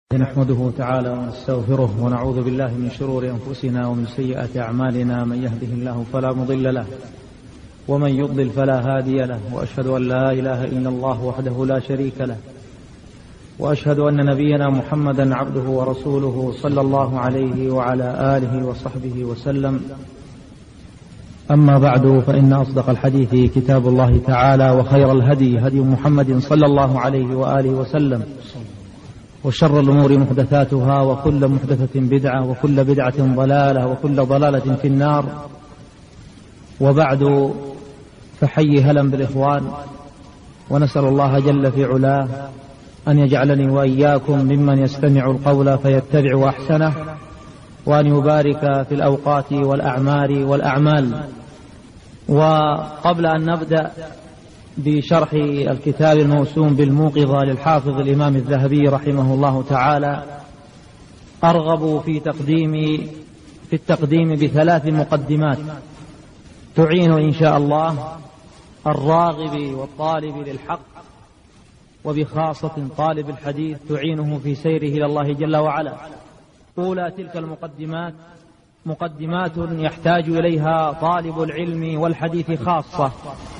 نحمده تعالى ونستغفره ونعوذ بالله من شرور أنفسنا ومن سيئات أعمالنا. من يهده الله فلا مضل له ومن يضلل فلا هادي له، وأشهد أن لا إله إلا الله وحده لا شريك له، وأشهد أن نبينا محمدا عبده ورسوله صلى الله عليه وعلى آله وصحبه وسلم. أما بعد، فإن أصدق الحديث كتاب الله تعالى، وخير الهدي هدي محمد صلى الله عليه وآله وسلم، وشر الأمور محدثاتها، وكل محدثة بدعة، وكل بدعة ضلالة، وكل ضلالة في النار. وبعد، فحي هلا بالإخوان، ونسأل الله جل في علاه أن يجعلني وإياكم ممن يستمع القول فيتبع أحسنه، وأن يبارك في الأوقات والأعمار والأعمال. وقبل أن نبدأ بشرح الكتاب الموسوم بالموقظة للحافظ الإمام الذهبي رحمه الله تعالى، أرغب في التقديم بثلاث مقدمات تعين إن شاء الله الراغب والطالب للحق، وبخاصة طالب الحديث تعينه في سيره إلى الله جل وعلا. أولى تلك المقدمات مقدمات يحتاج إليها طالب العلم والحديث خاصة.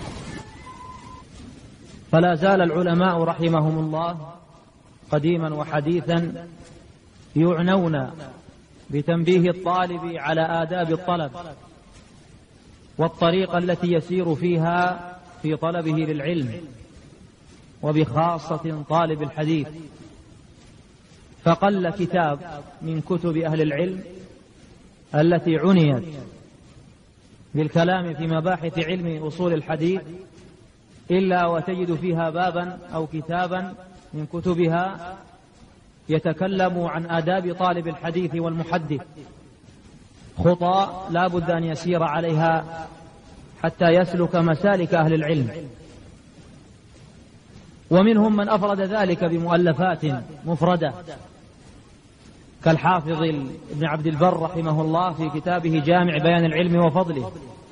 فلا زال العلماء رحمهم الله قديما وحديثا يعنون بتنبيه الطالب على آداب الطلب والطريقة التي يسير فيها في طلبه للعلم، وبخاصة طالب الحديث. فقل كتاب من كتب أهل العلم التي عنيت بالكلام في مباحث علم أصول الحديث إلا وتجد فيها بابا أو كتابا من كتبها يتكلم عن آداب طالب الحديث والمحدث، خطى لا بد أن يسير عليها حتى يسلك مسالك أهل العلم. ومنهم من أفرد ذلك بمؤلفات مفردة، كالحافظ ابن عبد البر رحمه الله في كتابه جامع بيان العلم وفضله،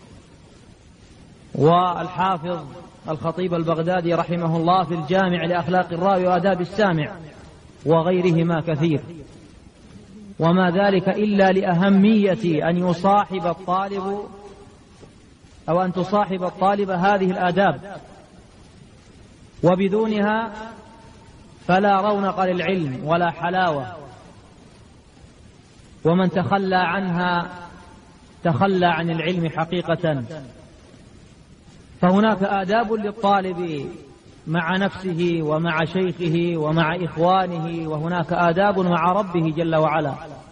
والحافظ الخطيب البغدادي رحمه الله في الجامع لأخلاق الراوي وآداب السامع، وغيرهما كثير. وما ذلك إلا لأهمية أن يصاحب الطالب أو أن تصاحب الطالب هذه الآداب، وبدونها فلا رونق للعلم ولا حلاوة، ومن تخلى عنها تخلى عن العلم حقيقة. فهناك آداب للطالب مع نفسه ومع شيخه ومع إخوانه، وهناك آداب مع ربه جل وعلا.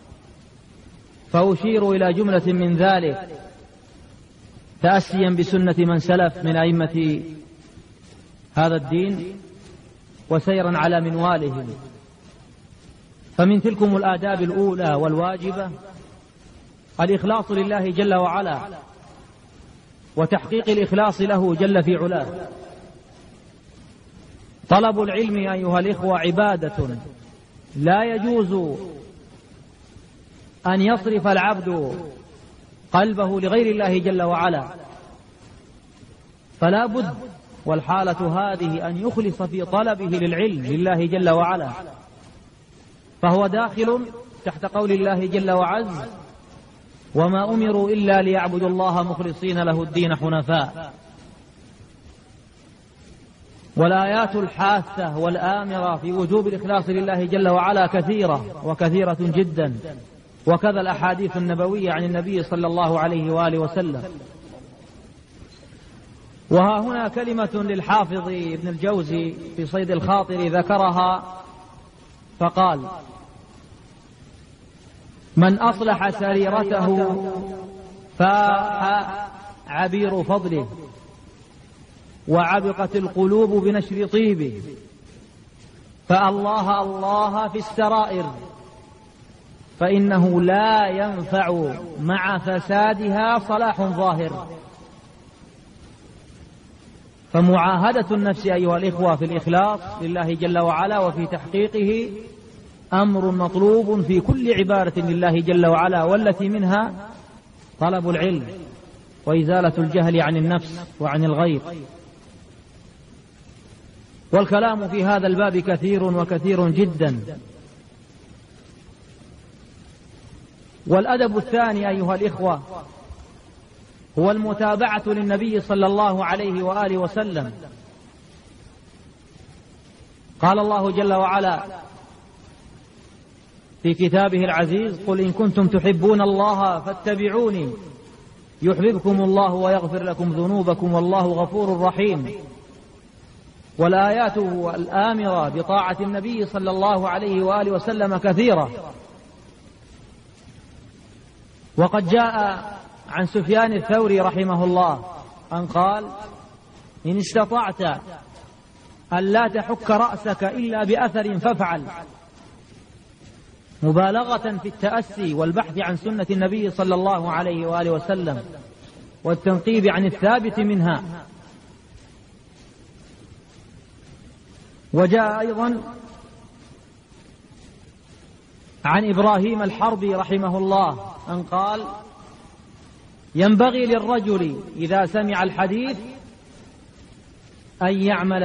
فأشير إلى جملة من ذلك تأسيا بسنة من سلف من أئمة هذا الدين وسيرا على منوالهم. فمن تلكم الآداب الأولى والواجبة الإخلاص لله جل وعلا، وتحقيق الإخلاص له جل في علاه. طلب العلم أيها الإخوة عبادة لا يجوز أن يصرف العبد قلبه لغير الله جل وعلا، فلا بد والحالة هذه أن يخلص في طلبه للعلم لله جل وعلا، فهو داخل تحت قول الله جل وعز: وما أمروا إلا ليعبدوا الله مخلصين له الدين حنفاء. والآيات الحاثة والآمرة في وجوب الإخلاص لله جل وعلا كثيرة وكثيرة جدا، وكذا الأحاديث النبوية عن النبي صلى الله عليه وآله وسلم. وها هنا كلمة للحافظ ابن الجوزي في صيد الخاطر ذكرها فقال: من أصلح سريرته فاح عبير فضله، وعبقت القلوب بنشر طيبه، فالله الله في السرائر، فإنه لا ينفع مع فسادها صلاح ظاهر. فمعاهدة النفس أيها الإخوة في الإخلاص لله جل وعلا وفي تحقيقه أمر مطلوب في كل عبادة لله جل وعلا، والتي منها طلب العلم وإزالة الجهل عن النفس وعن الغير. والكلام في هذا الباب كثير وكثير جدا، والأدب الثاني أيها الإخوة هو المتابعة للنبي صلى الله عليه وآله وسلم. قال الله جل وعلا في كتابه العزيز: قل إن كنتم تحبون الله فاتبعوني يحببكم الله ويغفر لكم ذنوبكم والله غفور رحيم. والآيات الآمرة بطاعة النبي صلى الله عليه وآله وسلم كثيرة. وقد جاء عن سفيان الثوري رحمه الله أن قال: إن استطعت أن لا تحك رأسك إلا بأثر فافعل، مبالغة في التأسي والبحث عن سنة النبي صلى الله عليه وآله وسلم والتنقيب عن الثابت منها. وجاء أيضا عن إبراهيم الحربي رحمه الله أن قال: ينبغي للرجل إذا سمع الحديث أن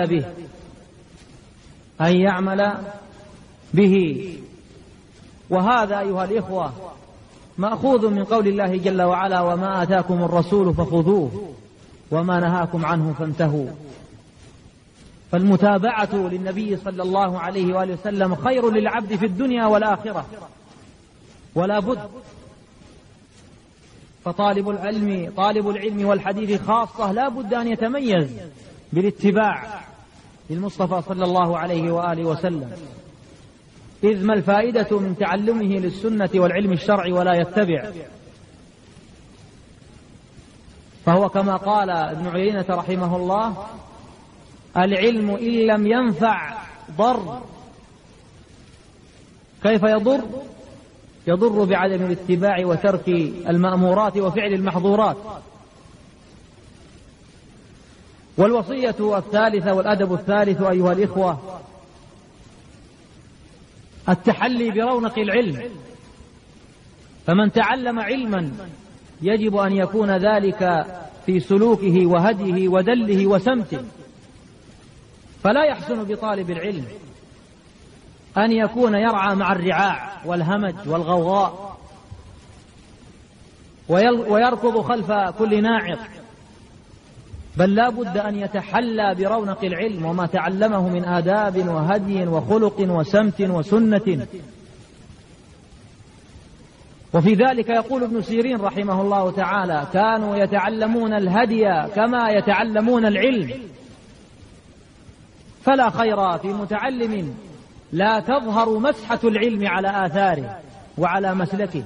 يعمل به. وهذا أيها الإخوة مأخوذ من قول الله جل وعلا: وما آتاكم الرسول فخذوه وما نهاكم عنه فانتهوا. فالمتابعة للنبي صلى الله عليه وآله وسلم خير للعبد في الدنيا والآخرة ولا بد. فطالب العلم والحديث خاصة لا بد أن يتميز بالاتباع للمصطفى صلى الله عليه وآله وسلم، إذ ما الفائدة من تعلمه للسنة والعلم الشرعي ولا يتبع؟ فهو كما قال ابن عيينة رحمه الله: العلم إن لم ينفع ضر. كيف يضر؟ يضر بعدم الاتباع وترك المأمورات وفعل المحظورات. والوصية الثالثة والأدب الثالث أيها الإخوة التحلي برونق العلم. فمن تعلم علما يجب أن يكون ذلك في سلوكه وهديه ودله وسمته. فلا يحسن بطالب العلم أن يكون يرعى مع الرعاع والهمج والغوغاء ويركض خلف كل ناعق، بل لا بد أن يتحلى برونق العلم وما تعلمه من آداب وهدي وخلق وسمت وسنة. وفي ذلك يقول ابن سيرين رحمه الله تعالى: كانوا يتعلمون الهدي كما يتعلمون العلم. فلا خير في متعلم لا تظهر مسحة العلم على آثاره وعلى مسلكه.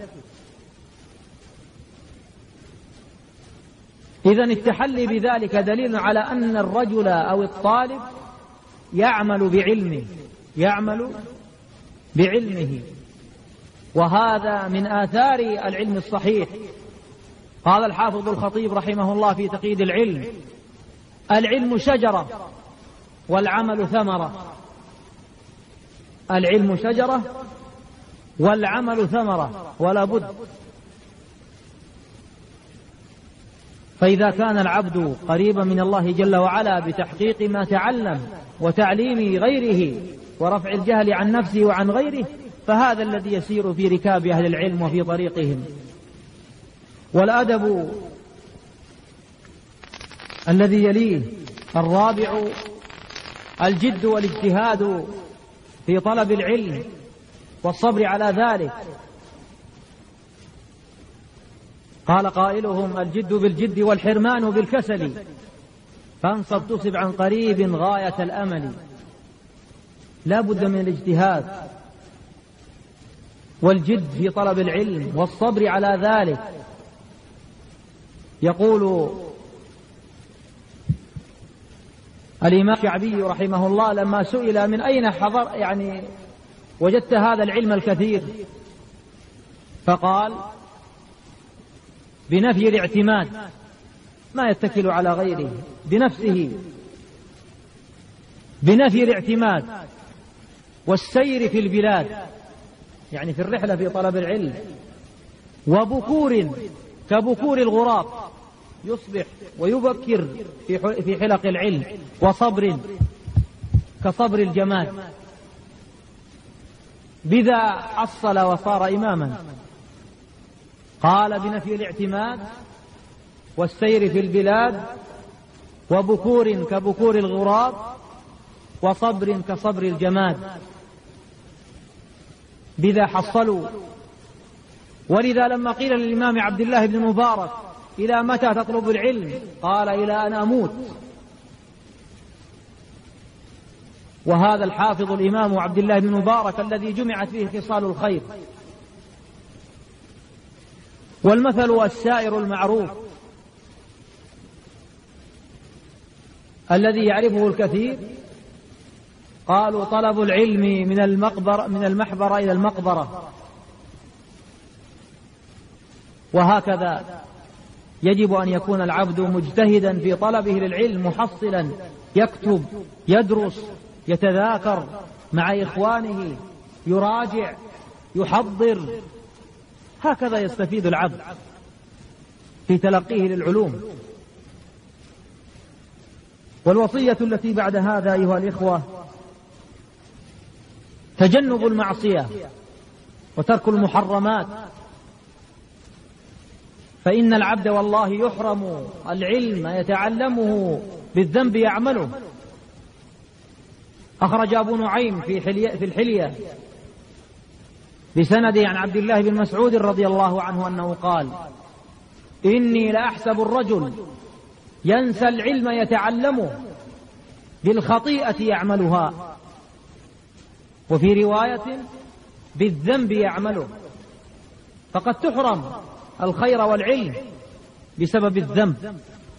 إذن التحلي بذلك دليل على أن الرجل أو الطالب يعمل بعلمه، وهذا من آثار العلم الصحيح. قال الحافظ الخطيب رحمه الله في تقييد العلم: العلم شجرة والعمل ثمرة. العلم شجرة والعمل ثمرة، ولا بد. فإذا كان العبد قريبا من الله جل وعلا بتحقيق ما تعلم وتعليم غيره ورفع الجهل عن نفسه وعن غيره، فهذا الذي يسير في ركاب أهل العلم وفي طريقهم. والأدب الذي يليه الرابع الجد والاجتهاد في طلب العلم والصبر على ذلك. قال قائلهم: الجد بالجد والحرمان بالكسل، فانصب تصب عن قريب غاية الأمل. لا بد من الاجتهاد والجد في طلب العلم والصبر على ذلك. يقول الإمام الشعبي رحمه الله لما سئل: من أين وجدت هذا العلم الكثير؟ فقال: بنفي الاعتماد، ما يتكل على غيره، بنفسه، بنفي الاعتماد والسير في البلاد، يعني في الرحلة في طلب العلم، وبكور كبكور الغراب يصبح ويبكر في حلق العلم، وصبر كصبر الجمال. بذا حصل وصار إماما. قال بنفي الاعتماد والسير في البلاد وبكور كبكور الغراب وصبر كصبر الجماد، بذا حصلوا. ولذا لما قيل للإمام عبد الله بن المبارك إلى متى تطلب العلم؟ قال إلى أن أموت. وهذا الحافظ الإمام عبد الله بن المبارك الذي جمعت فيه خصال الخير. والمثل السائر المعروف الذي يعرفه الكثير، قالوا طلب العلم من المحبرة إلى المقبرة. وهكذا يجب أن يكون العبد مجتهدا في طلبه للعلم، محصلا، يكتب، يدرس، يتذاكر مع إخوانه، يراجع، يحضر. هكذا يستفيد العبد في تلقيه للعلوم. والوصية التي بعد هذا أيها الإخوة تجنب المعصية وترك المحرمات، فإن العبد والله يحرم العلم يتعلمه بالذنب يعمله. أخرج أبو نعيم في الحلية بسنده عن عبد الله بن مسعود رضي الله عنه أنه قال: إني لأحسب الرجل ينسى العلم يتعلمه بالخطيئة يعملها، وفي رواية بالذنب يعمله. فقد تحرم الخير والعلم بسبب الذنب،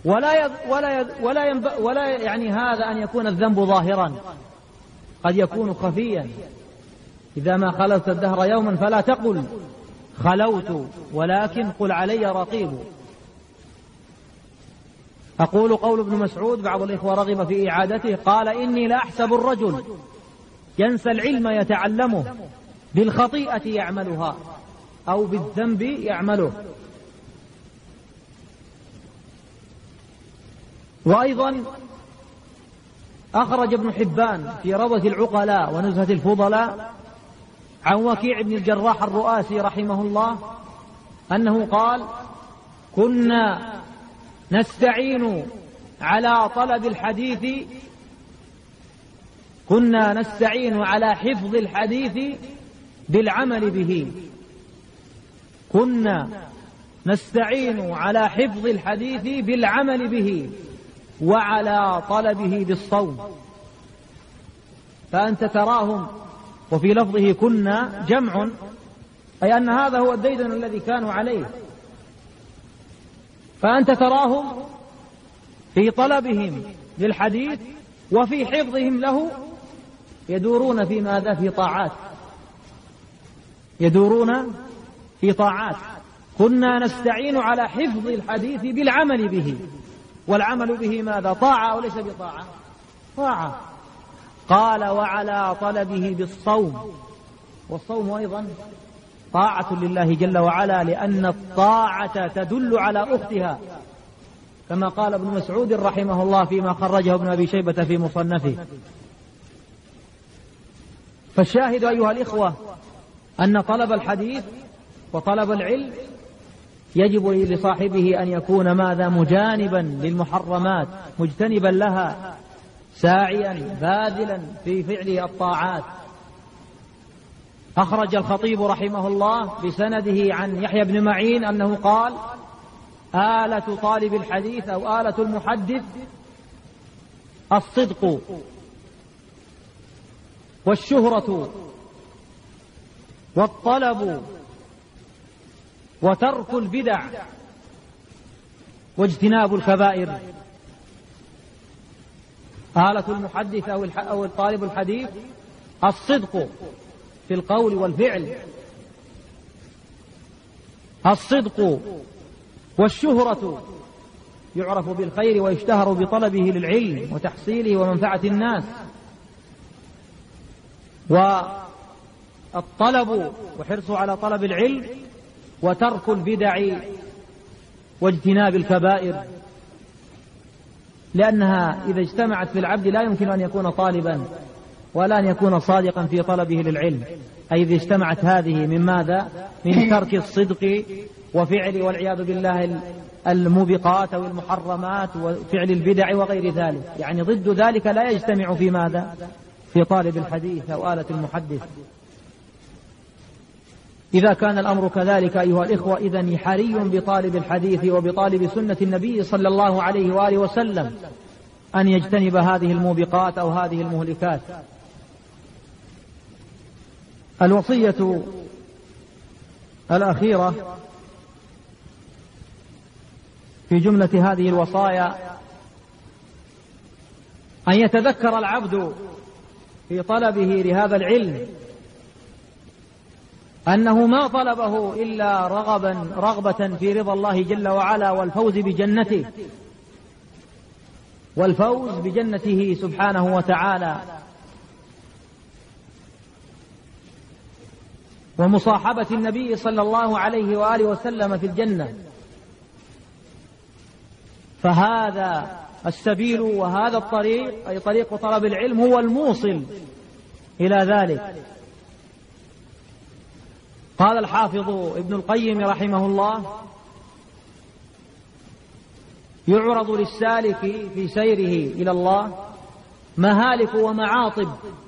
ولا يعني هذا أن يكون الذنب ظاهرا، قد يكون خفيا. إذا ما خلوت الدهر يوما فلا تقل خلوت، ولكن قل علي رقيب. أقول قول ابن مسعود، بعض الإخوة رغب في إعادته، قال: إني لأحسب الرجل ينسى العلم يتعلمه بالخطيئة يعملها أو بالذنب يعمله. وأيضا أخرج ابن حبان في روضة العقلاء ونزهة الفضلاء عن وكيع بن الجراح الرؤاسي رحمه الله أنه قال: كنا نستعين على طلب الحديث، كنا نستعين على حفظ الحديث بالعمل به، كنا نستعين على حفظ الحديث بالعمل به وعلى طلبه بالصوم. فأنت تراهم، وفي لفظه كنا جمع، أي أن هذا هو الديدن الذي كانوا عليه. فأنت تراهم في طلبهم للحديث وفي حفظهم له يدورون في ماذا؟ في طاعات، يدورون في طاعات. كنا نستعين على حفظ الحديث بالعمل به، والعمل به ماذا؟ طاعة أو ليس بطاعة؟ طاعة. قال: وعلى طلبه بالصوم. والصوم أيضا طاعة لله جل وعلا، لأن الطاعة تدل على أختها، كما قال ابن مسعود رحمه الله فيما خرجه ابن أبي شيبة في مصنفه. فالشاهد أيها الإخوة أن طلب الحديث وطلب العلم يجب لصاحبه أن يكون ماذا؟ مجانبا للمحرمات، مجتنبا لها، ساعيا باذلا في فعل الطاعات. أخرج الخطيب رحمه الله بسنده عن يحيى بن معين أنه قال: آلة طالب الحديث أو آلة المحدث الصدق والشهرة والطلب وترك البدع واجتناب الكبائر. آلة المحدث أو الطالب الحديث الصدق في القول والفعل، الصدق والشهرة، يعرف بالخير ويشتهر بطلبه للعلم وتحصيله ومنفعة الناس، والطلب وحرصه على طلب العلم، وترك البدع واجتناب الكبائر، لأنها إذا اجتمعت في العبد لا يمكن أن يكون طالبا ولا أن يكون صادقا في طلبه للعلم. أي إذا اجتمعت هذه من ماذا؟ من ترك الصدق وفعل والعياذ بالله الموبقات أو المحرمات وفعل البدع وغير ذلك، يعني ضد ذلك لا يجتمع في ماذا؟ في طالب الحديث أو آلة المحدث. إذا كان الأمر كذلك أيها الإخوة، إذن حري بطالب الحديث وبطالب سنة النبي صلى الله عليه وآله وسلم أن يجتنب هذه الموبقات أو هذه المهلكات. الوصية الأخيرة في جملة هذه الوصايا أن يتذكر العبد في طلبه لهذا العلم أنه ما طلبه إلا رغبة في رضا الله جل وعلا والفوز بجنته والفوز بجنته سبحانه وتعالى ومصاحبة النبي صلى الله عليه وآله وسلم في الجنة. فهذا السبيل وهذا الطريق أي طريق طلب العلم هو الموصل إلى ذلك. قال الحافظ ابن القيم رحمه الله: يعرض للسالك في سيره إلى الله مهالك ومعاطب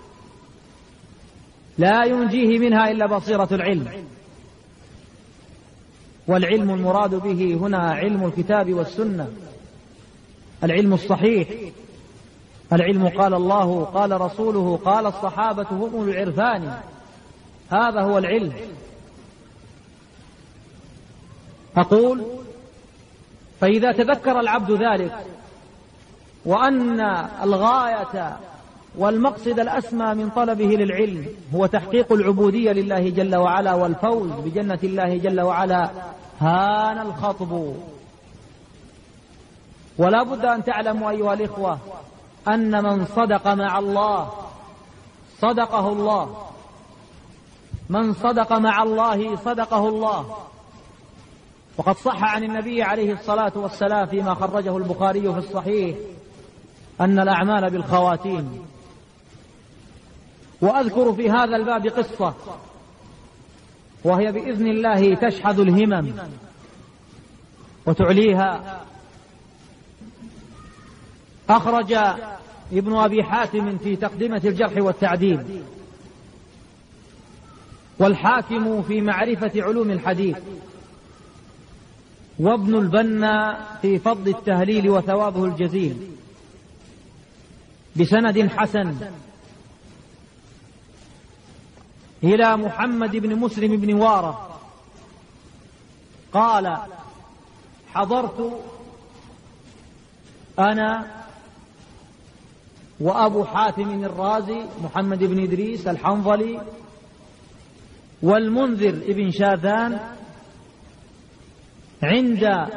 لا ينجيه منها إلا بصيرة العلم. والعلم المراد به هنا علم الكتاب والسنة، العلم الصحيح، العلم قال الله قال رسوله قال الصحابة هم أولو العرفان، هذا هو العلم. أقول: فإذا تذكر العبد ذلك وأن الغاية والمقصد الأسمى من طلبه للعلم هو تحقيق العبودية لله جل وعلا والفوز بجنة الله جل وعلا، هان الخطب. ولا بد أن تعلموا أيها الإخوة أن من صدق مع الله صدقه الله، من صدق مع الله صدقه الله. وقد صح عن النبي عليه الصلاة والسلام فيما خرجه البخاري في الصحيح أن الأعمال بالخواتيم. وأذكر في هذا الباب قصة وهي بإذن الله تشحذ الهمم وتعليها. أخرج ابن أبي حاتم في تقدمة الجرح والتعديل، والحاكم في معرفة علوم الحديث، وابن البنا في فضل التهليل وثوابه الجزيل بسند حسن إلى محمد بن مسلم بن وارة قال: حضرت أنا وأبو حاتم الرازي محمد بن إدريس الحنظلي والمنذر ابن شاذان عند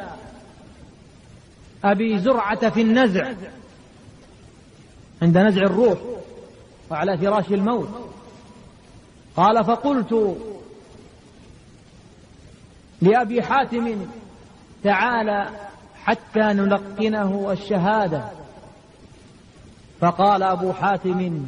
أبي زرعة في النزع، عند نزع الروح وعلى فراش الموت. قال: فقلت لأبي حاتم: تعالى حتى نلقنه الشهادة. فقال أبو حاتم: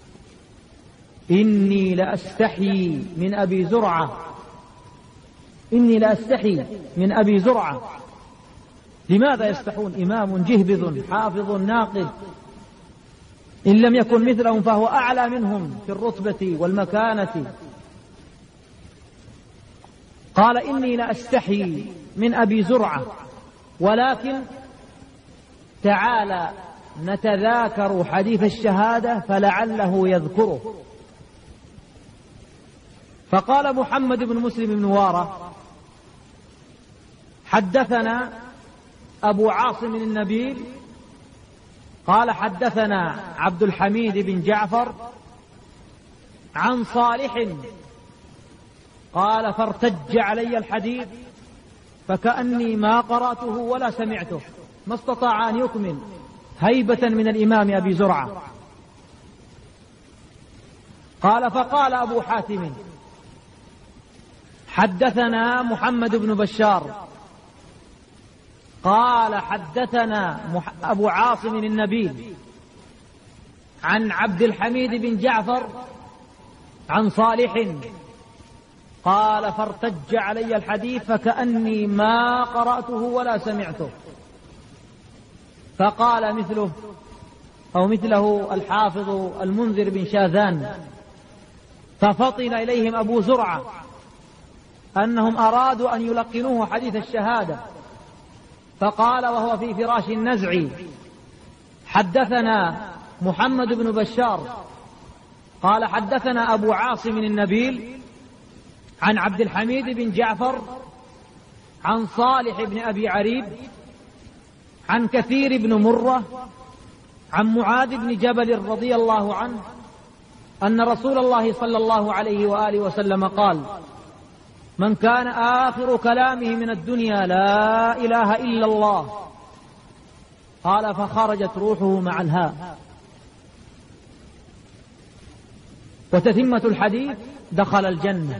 إني لأستحي من أبي زرعة، إني لأستحي من أبي زرعة. لماذا يستحون؟ إمام جهبذ حافظ ناقد، إن لم يكن مثلهم فهو أعلى منهم في الرتبة والمكانة. قال: إني لأستحي من أبي زرعة، ولكن تعالى نتذاكر حديث الشهادة فلعله يذكره. فقال محمد بن مسلم بن وارة: حدثنا أبو عاصم النبيل قال: حدثنا عبد الحميد بن جعفر عن صالح قال: فارتج علي الحديث فكأني ما قرأته ولا سمعته، ما استطاع أن يكمل هيبة من الإمام أبي زرعة. قال: فقال أبو حاتم: حدثنا محمد بن بشار قال: حدثنا أبو عاصم النبيل عن عبد الحميد بن جعفر عن صالح قال فارتج علي الحديث فكأني ما قرأته ولا سمعته. فقال مثله الحافظ المنذر بن شاذان: ففطن إليهم أبو زرعة أنهم أرادوا أن يلقنوه حديث الشهادة، فقال وهو في فراش النزع: حدثنا محمد بن بشار قال حدثنا أبو عاصم النبيل عن عبد الحميد بن جعفر عن صالح بن أبي عريب عن كثير بن مرة عن معاذ بن جبل رضي الله عنه أن رسول الله صلى الله عليه وآله وسلم قال: من كان آخر كلامه من الدنيا لا إله إلا الله، قال فخرجت روحه مع الهاء. وتتمة الحديث: دخل الجنة.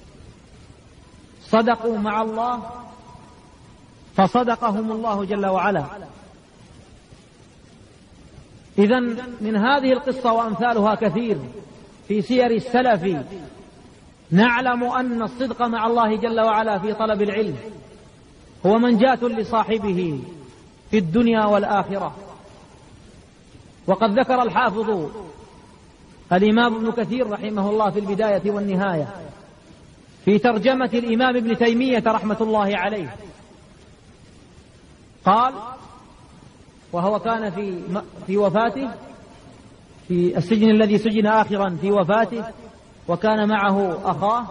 صدقوا مع الله فصدقهم الله جل وعلا. إذن من هذه القصة وأمثالها كثير في سير السلف نعلم أن الصدق مع الله جل وعلا في طلب العلم هو منجاة لصاحبه في الدنيا والآخرة. وقد ذكر الحافظ الإمام ابن كثير رحمه الله في البداية والنهاية في ترجمة الإمام ابن تيمية رحمة الله عليه، قال: وهو كان في وفاته في السجن الذي سجن آخرا في وفاته، وكان معه أخاه،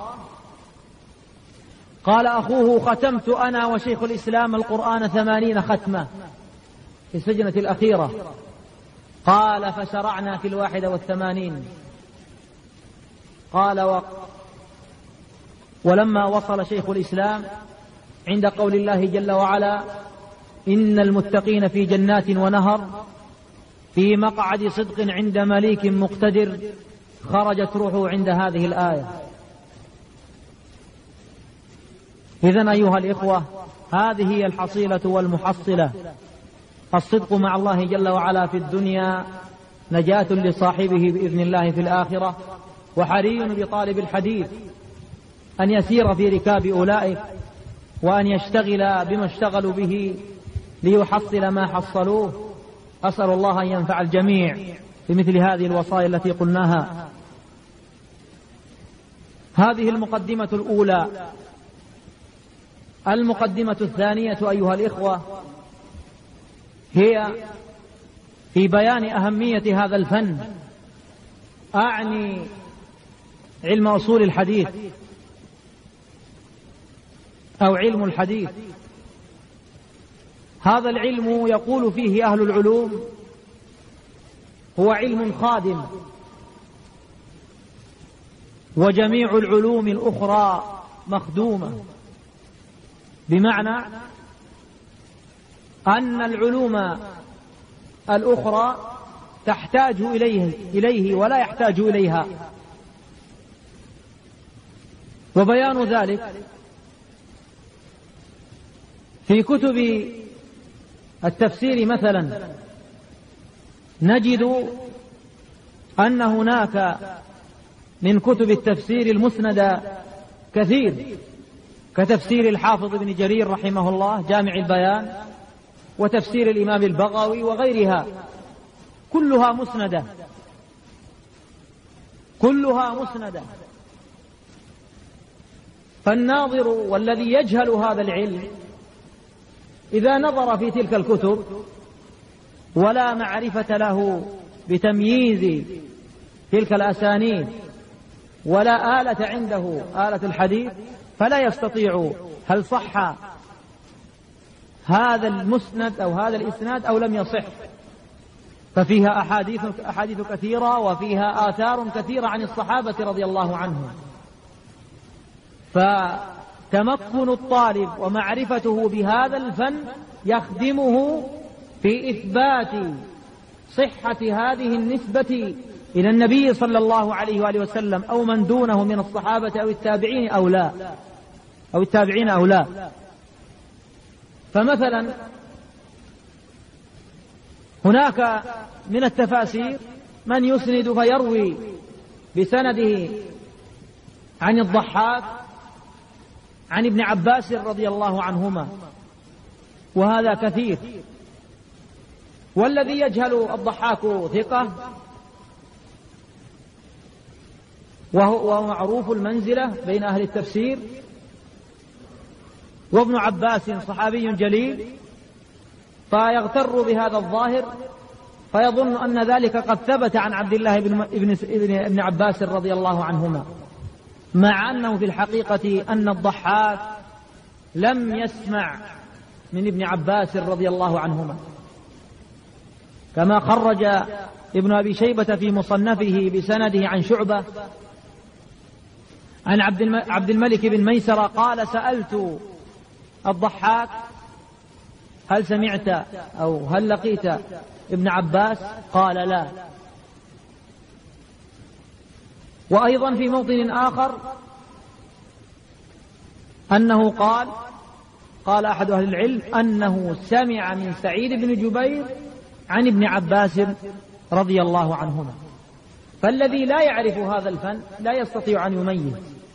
قال أخوه: ختمت أنا وشيخ الإسلام القرآن 80 ختمة في السجنة الأخيرة. قال: فشرعنا في 81. قال: ولما وصل شيخ الإسلام عند قول الله جل وعلا: إن المتقين في جنات ونهر في مقعد صدق عند مليك مقتدر، خرجت روحه عند هذه الآية. إذن أيها الإخوة، هذه هي الحصيلة والمحصلة: الصدق مع الله جل وعلا في الدنيا نجاة لصاحبه بإذن الله في الآخرة. وحري بطالب الحديث أن يسير في ركاب أولئك وأن يشتغل بما اشتغلوا به ليحصل ما حصلوه. أسأل الله أن ينفع الجميع بمثل هذه الوصايا التي قلناها. هذه المقدمة الأولى. المقدمة الثانية أيها الإخوة هي في بيان أهمية هذا الفن، أعني علم أصول الحديث أو علم الحديث. هذا العلم يقول فيه أهل العلوم هو علم خادم، وجميع العلوم الأخرى مخدومة، بمعنى أن العلوم الأخرى تحتاج إليه ولا يحتاج إليها. وبيان ذلك في كتب التفسير مثلا نجد أن هناك من كتب التفسير المسندة كثير، كتفسير الحافظ ابن جرير رحمه الله جامع البيان، وتفسير الإمام البغوي وغيرها، كلها مسندة، كلها مسندة. فالناظر والذي يجهل هذا العلم إذا نظر في تلك الكتب ولا معرفة له بتمييز تلك الأسانيد ولا آلة عنده آلة الحديث، فلا يستطيع هل صح هذا المسند أو هذا الإسناد أو لم يصح. ففيها أحاديث كثيرة وفيها آثار كثيرة عن الصحابة رضي الله عنهم. فتمكن الطالب ومعرفته بهذا الفن يخدمه في إثبات صحة هذه النسبة إلى النبي صلى الله عليه وآله وسلم أو من دونه من الصحابة أو التابعين أو لا، أو التابعين أو لا. فمثلا هناك من التفاسير من يسند فيروي بسنده عن الضحاك عن ابن عباس رضي الله عنهما، وهذا كثير. والذي يجهل الضحاك ثقة، وهو معروف المنزلة بين أهل التفسير، وابن عباس صحابي جليل، فيغتر بهذا الظاهر فيظن أن ذلك قد ثبت عن عبد الله بن عباس رضي الله عنهما، مع أنه في الحقيقة أن الضحاك لم يسمع من ابن عباس رضي الله عنهما، كما خرج ابن أبي شيبة في مصنفه بسنده عن شعبة عن عبد الملك بن ميسرة قال: سألت الضحاك: هل سمعت أو هل لقيت ابن عباس؟ قال: لا. وأيضا في موطن آخر أنه قال أحد أهل العلم أنه سمع من سعيد بن جبير عن ابن عباس رضي الله عنهما. فالذي لا يعرف هذا الفن لا يستطيع أن يميز.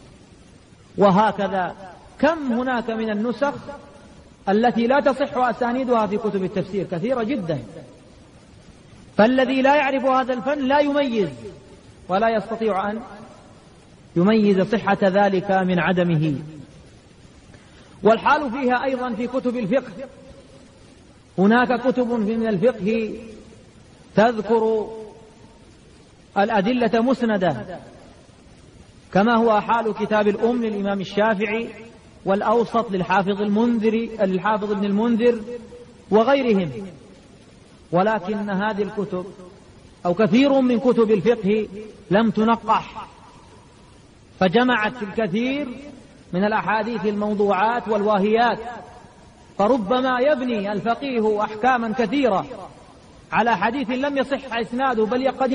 وهكذا كم هناك من النسخ التي لا تصح أسانيدها في كتب التفسير، كثيرة جدا. فالذي لا يعرف هذا الفن لا يميز ولا يستطيع أن يميز صحة ذلك من عدمه. والحال فيها أيضا في كتب الفقه. هناك كتب من الفقه تذكر الأدلة مسندة، كما هو حال كتاب الأم للإمام الشافعي، والأوسط للحافظ ابن المنذر وغيرهم. ولكن هذه الكتب أو كثير من كتب الفقه لم تنقح، فجمعت الكثير من الأحاديث الموضوعات والواهيات، فربما يبني الفقيه أحكاما كثيرة على حديث لم يصح إسناده، بل قد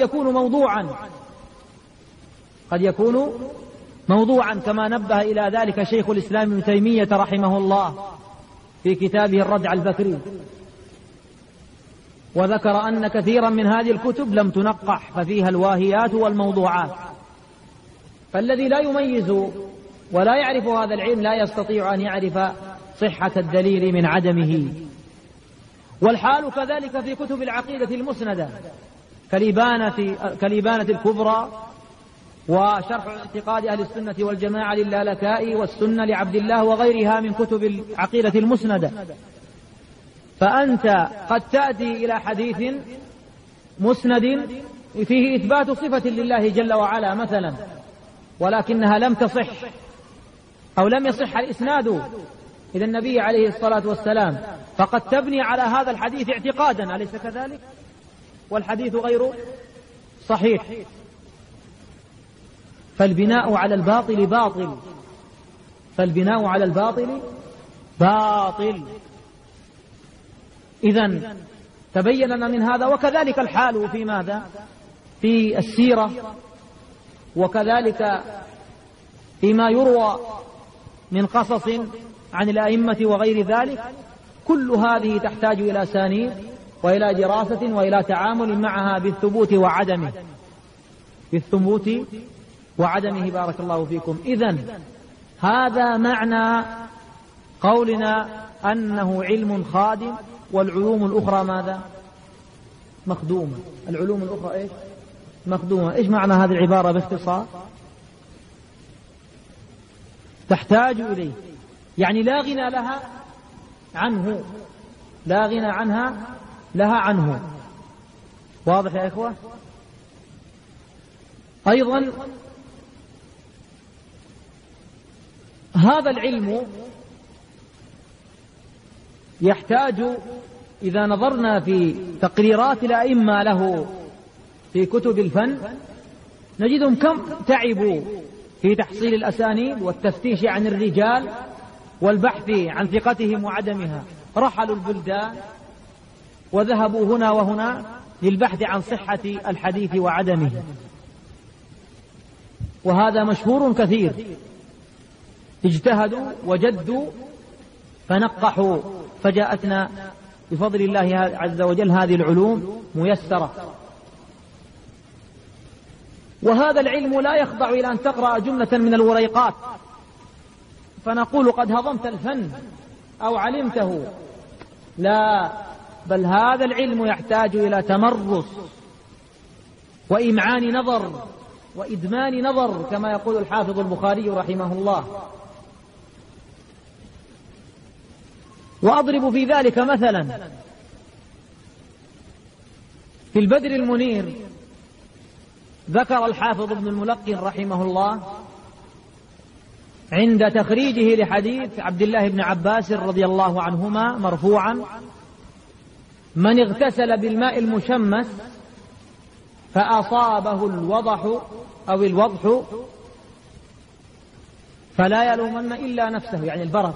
يكون موضوعا كما نبه إلى ذلك شيخ الإسلام ابن تيمية رحمه الله في كتابه الردع البكري، وذكر أن كثيرا من هذه الكتب لم تنقح ففيها الواهيات والموضوعات. فالذي لا يميز ولا يعرف هذا العلم لا يستطيع أن يعرف صحة الدليل من عدمه. والحال كذلك في كتب العقيدة المسندة كالإبانة الكبرى، وشرح اعتقاد أهل السنة والجماعة للالكائي، والسنة لعبد الله، وغيرها من كتب العقيدة المسندة. فأنت قد تأتي إلى حديث مسند فيه إثبات صفة لله جل وعلا مثلا، ولكنها لم تصح أو لم يصح الإسناد إلى النبي عليه الصلاة والسلام، فقد تبني على هذا الحديث اعتقادا، أليس كذلك؟ والحديث غير صحيح. فالبناء على الباطل باطل. إذن تبين لنا من هذا. وكذلك الحال في ماذا؟ في السيرة، وكذلك فيما يروى من قصص عن الأئمة وغير ذلك. كل هذه تحتاج إلى أسانيد وإلى دراسة وإلى تعامل معها بالثبوت وعدمه. بارك الله فيكم. إذن هذا معنى قولنا أنه علم خادم، والعلوم الأخرى ماذا؟ مخدومة. العلوم الأخرى إيش؟ مخدومة. إيش معنى هذه العبارة باختصار؟ تحتاج إليه، يعني لا غنى لها عنه، لا غنى لها عنه. واضح يا إخوة؟ أيضا هذا العلم يحتاج، إذا نظرنا في تقريرات الأئمة له في كتب الفن، نجدهم كم تعبوا في تحصيل الأسانيد والتفتيش عن الرجال والبحث عن ثقتهم وعدمها. رحلوا البلدان وذهبوا هنا وهنا للبحث عن صحة الحديث وعدمه، وهذا مشهور كثير. اجتهدوا وجدوا فنقحوا، فجاءتنا بفضل الله عز وجل هذه العلوم ميسرة. وهذا العلم لا يخضع إلى أن تقرأ جملة من الوريقات فنقول قد هضمت الفن أو علمته، لا، بل هذا العلم يحتاج إلى تمرس وإمعان نظر وإدمان نظر، كما يقول الحافظ البخاري رحمه الله. وأضرب في ذلك مثلا في البدر المنير، ذكر الحافظ ابن الملقن رحمه الله عند تخريجه لحديث عبد الله بن عباس رضي الله عنهما مرفوعا: من اغتسل بالماء المشمس فأصابه الوضح أو الوضح فلا يلومن إلا نفسه، يعني البرد.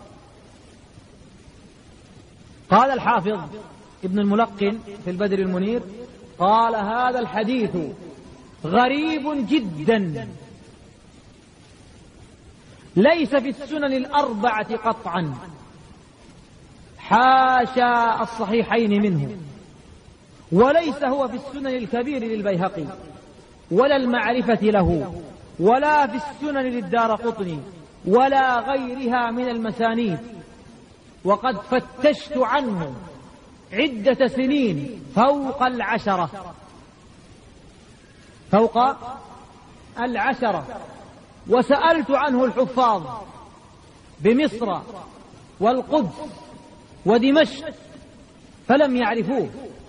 قال الحافظ ابن الملقن في البدر المنير: قال هذا الحديث غريب جدا، ليس في السنن الأربعة قطعا، حاشا الصحيحين منه، وليس هو في السنن الكبير للبيهقي ولا المعرفة له، ولا في السنن للدارقطني ولا غيرها من المسانيد، وقد فتشت عنه عدة سنين فوق 10، وسألت عنه الحفاظ بمصر والقدس ودمشق فلم يعرفوه،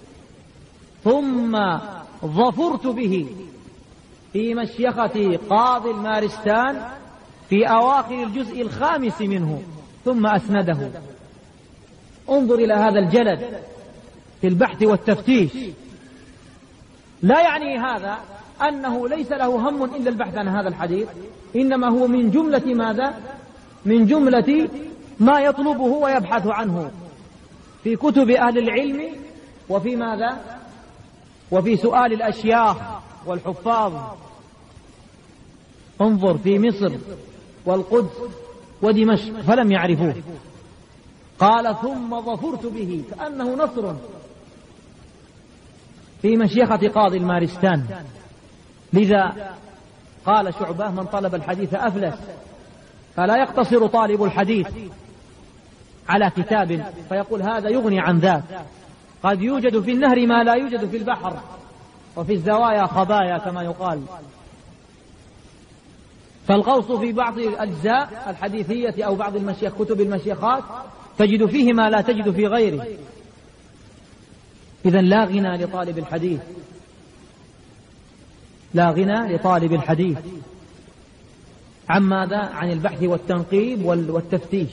ثم ظفرت به في مشيخة قاضي المارستان في أواخر الجزء 5 منه، ثم أسنده. انظر إلى هذا الجلد في البحث والتفتيش. لا يعني هذا أنه ليس له هم إلا البحث عن هذا الحديث، إنما هو من جملة ماذا؟ من جملة ما يطلبه ويبحث عنه في كتب أهل العلم، وفي ماذا؟ وفي سؤال الأشياخ والحفاظ. انظر في مصر والقدس ودمشق فلم يعرفوه. قال ثم ظفرت به، كأنه نصر في مشيخة قاضي المارستان. لذا قال شعبة: من طلب الحديث أفلس. فلا يقتصر طالب الحديث على كتاب فيقول هذا يغني عن ذاك، قد يوجد في النهر ما لا يوجد في البحر، وفي الزوايا خبايا كما يقال. فالغوص في بعض الأجزاء الحديثية أو بعض كتب المشيخات تجد فيه ما لا تجد في غيره. إذن لا غنى لطالب الحديث، لا غنى لطالب الحديث عن ماذا؟ عن البحث والتنقيب والتفتيش.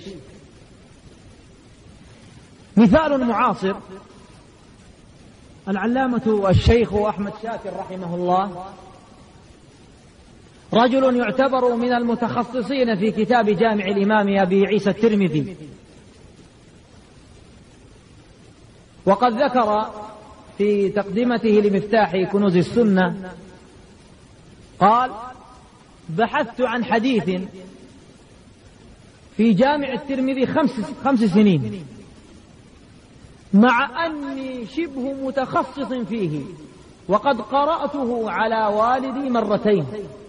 مثال معاصر: العلامة الشيخ أحمد شاكر رحمه الله رجل يعتبر من المتخصصين في كتاب جامع الإمام أبي عيسى الترمذي، وقد ذكر في تقدمته لمفتاح كنوز السنة قال: بحثت عن حديث في جامع الترمذي 5 سنين، مع أني شبه متخصص فيه، وقد قرأته على والدي 2 مرتين.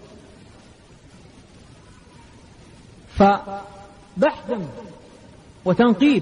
فبحث وتنقيب،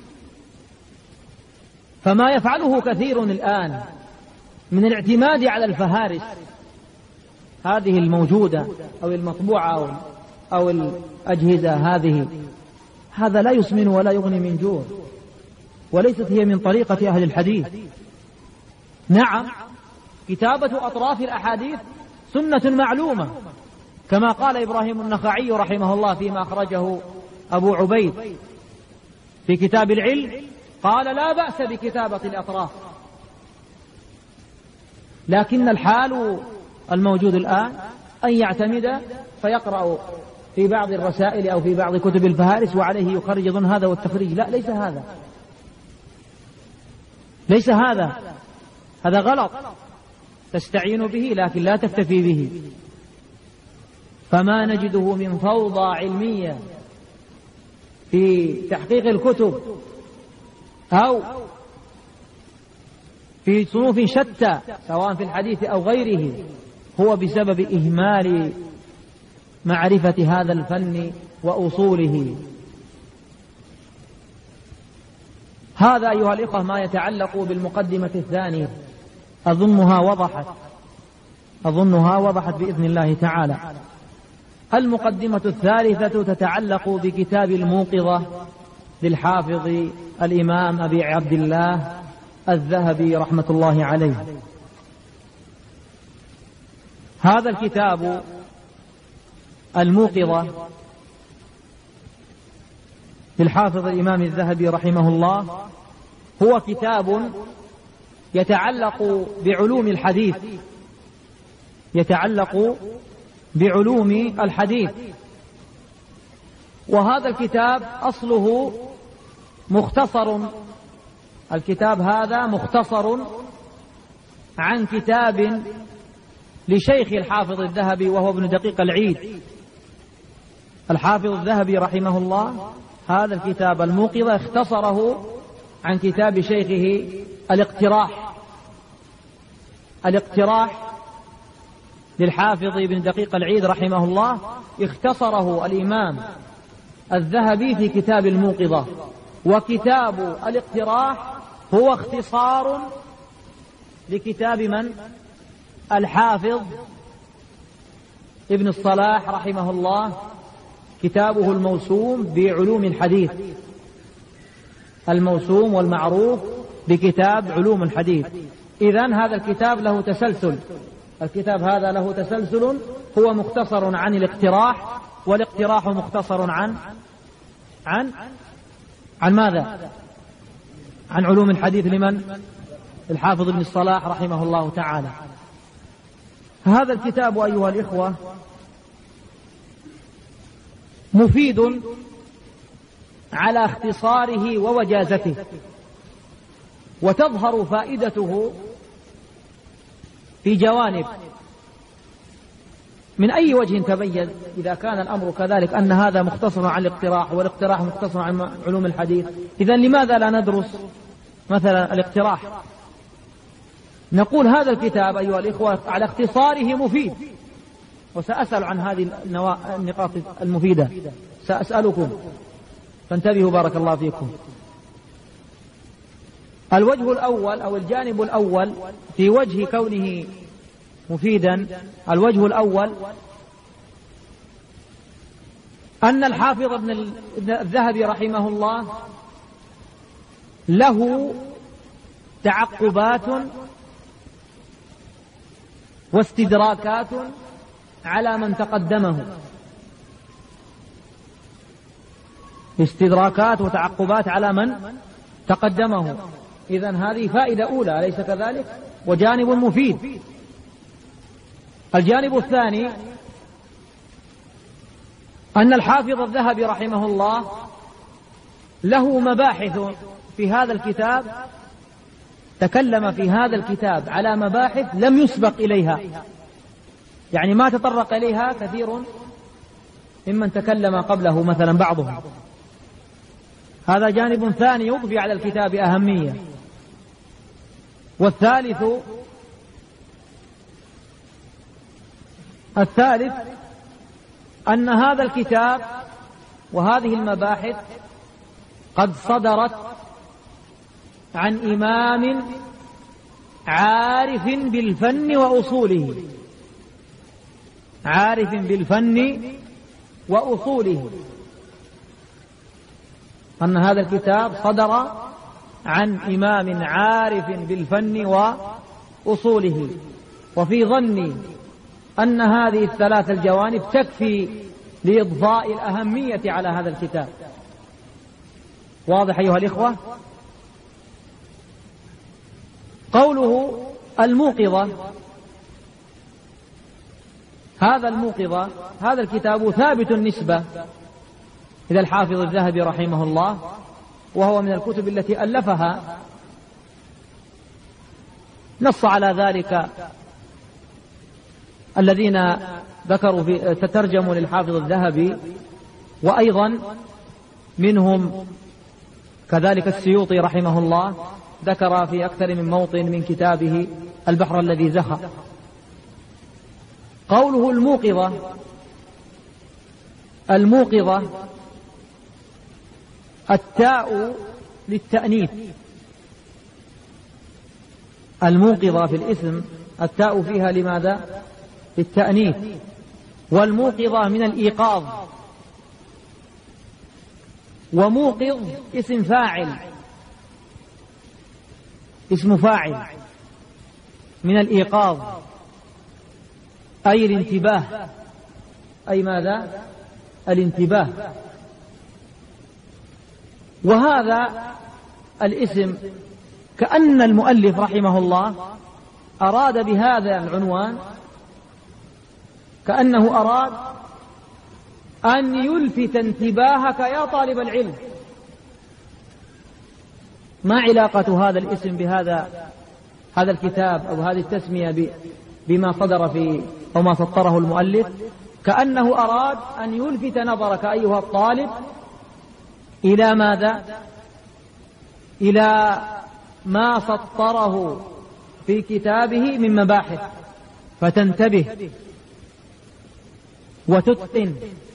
فما يفعله كثير الآن من الاعتماد على الفهارس هذه الموجودة أو المطبوعة أو الأجهزة هذا لا يسمن ولا يغني من جوع، وليست هي من طريقة أهل الحديث. نعم، كتابة أطراف الأحاديث سنة معلومة، كما قال إبراهيم النخعي رحمه الله فيما أخرجه أبو عبيد في كتاب العلم، قال: لا بأس بكتابة الأطراف، لكن الحال الموجود الآن أن يعتمد فيقرأ في بعض الرسائل أو في بعض كتب الفهارس وعليه يخرج ضمن هذا والتخريج. لا، ليس هذا غلط، تستعين به لكن لا تكتفي به. فما نجده من فوضى علمية في تحقيق الكتب أو في صنوف شتى سواء في الحديث أو غيره، هو بسبب إهمال معرفة هذا الفن وأصوله. هذا أيها الإخوة ما يتعلق بالمقدمة الثانية، أظنها وضحت بإذن الله تعالى. المقدمة الثالثة تتعلق بكتاب الموقظة للحافظ الإمام أبي عبد الله الذهبي رحمة الله عليه. هذا الكتاب الموقظة للحافظ الإمام الذهبي رحمه الله هو كتاب يتعلق بعلوم الحديث، وهذا الكتاب أصله مختصر. الكتاب هذا مختصر عن كتاب لشيخ الحافظ الذهبي وهو ابن دقيق العيد. الحافظ الذهبي رحمه الله هذا الكتاب الموقظة اختصره عن كتاب شيخه الاقتراح للحافظ ابن دقيق العيد رحمه الله، اختصره الإمام الذهبي في كتاب الموقظة. وكتاب الاقتراح هو اختصار لكتاب من؟ الحافظ ابن الصلاح رحمه الله، كتابه الموسوم بعلوم الحديث، الموسوم والمعروف بكتاب علوم الحديث. إذن هذا الكتاب له تسلسل، الكتاب هذا له تسلسل، هو مختصر عن الاقتراح، والاقتراح مختصر عن ماذا؟ عن علوم الحديث لمن؟ الحافظ ابن الصلاح رحمه الله تعالى. هذا الكتاب أيها الإخوة مفيد على اختصاره ووجازته، وتظهر فائدته في جوانب. من أي وجه تبين إذا كان الأمر كذلك أن هذا مختصر عن الاقتراح والاقتراح مختصر عن علوم الحديث؟ إذن لماذا لا ندرس مثلا الاقتراح؟ نقول هذا الكتاب أيها الإخوة على اختصاره مفيد، وسأسأل عن هذه النقاط المفيدة، سأسألكم فانتبهوا بارك الله فيكم. الوجه الأول أو الجانب الأول في وجه كونه مفيدا، الوجه الأول أن الحافظ ابن الذهبي رحمه الله له تعقبات واستدراكات على من تقدمه، استدراكات وتعقبات على من تقدمه. إذن هذه فائدة أولى، أليس كذلك؟ وجانب مفيد. الجانب الثاني أن الحافظ الذهبي رحمه الله له مباحث في هذا الكتاب، تكلم في هذا الكتاب على مباحث لم يسبق إليها، يعني ما تطرق إليها كثير ممن تكلم قبله مثلا بعضهم. هذا جانب ثاني يضفي على الكتاب أهمية. والثالث أن هذا الكتاب وهذه المباحث قد صدرت عن إمام عارف بالفن وأصوله، عارف بالفن وأصوله، أن هذا الكتاب صدر عن إمام عارف بالفن وأصوله. وفي ظني أن هذه الثلاث الجوانب تكفي لإضفاء الأهمية على هذا الكتاب. واضح أيها الإخوة؟ قوله الموقظة، هذا الكتاب ثابت النسبة إلى الحافظ الذهبي رحمه الله، وهو من الكتب التي ألفها. نص على ذلك الذين ذكروا في تترجموا للحافظ الذهبي، وأيضا منهم كذلك السيوطي رحمه الله ذكر في أكثر من موطن من كتابه البحر الذي زخر. قوله الموقظة التاء للتأنيث. الموقظة في الاسم التاء فيها لماذا؟ للتأنيث. والموقظة من الإيقاظ، وموقظ اسم فاعل، اسم فاعل من الإيقاظ، أي الانتباه. أي ماذا؟ الانتباه. وهذا الاسم كأن المؤلف رحمه الله أراد بهذا العنوان، كأنه أراد أن يلفت انتباهك يا طالب العلم. ما علاقة هذا الاسم بهذا الكتاب أو هذه التسمية بما صدر في أو ما سطره المؤلف؟ كأنه أراد أن يلفت نظرك أيها الطالب إلى ماذا؟ إلى ما سطره في كتابه من مباحث، فتنتبه وتتقن.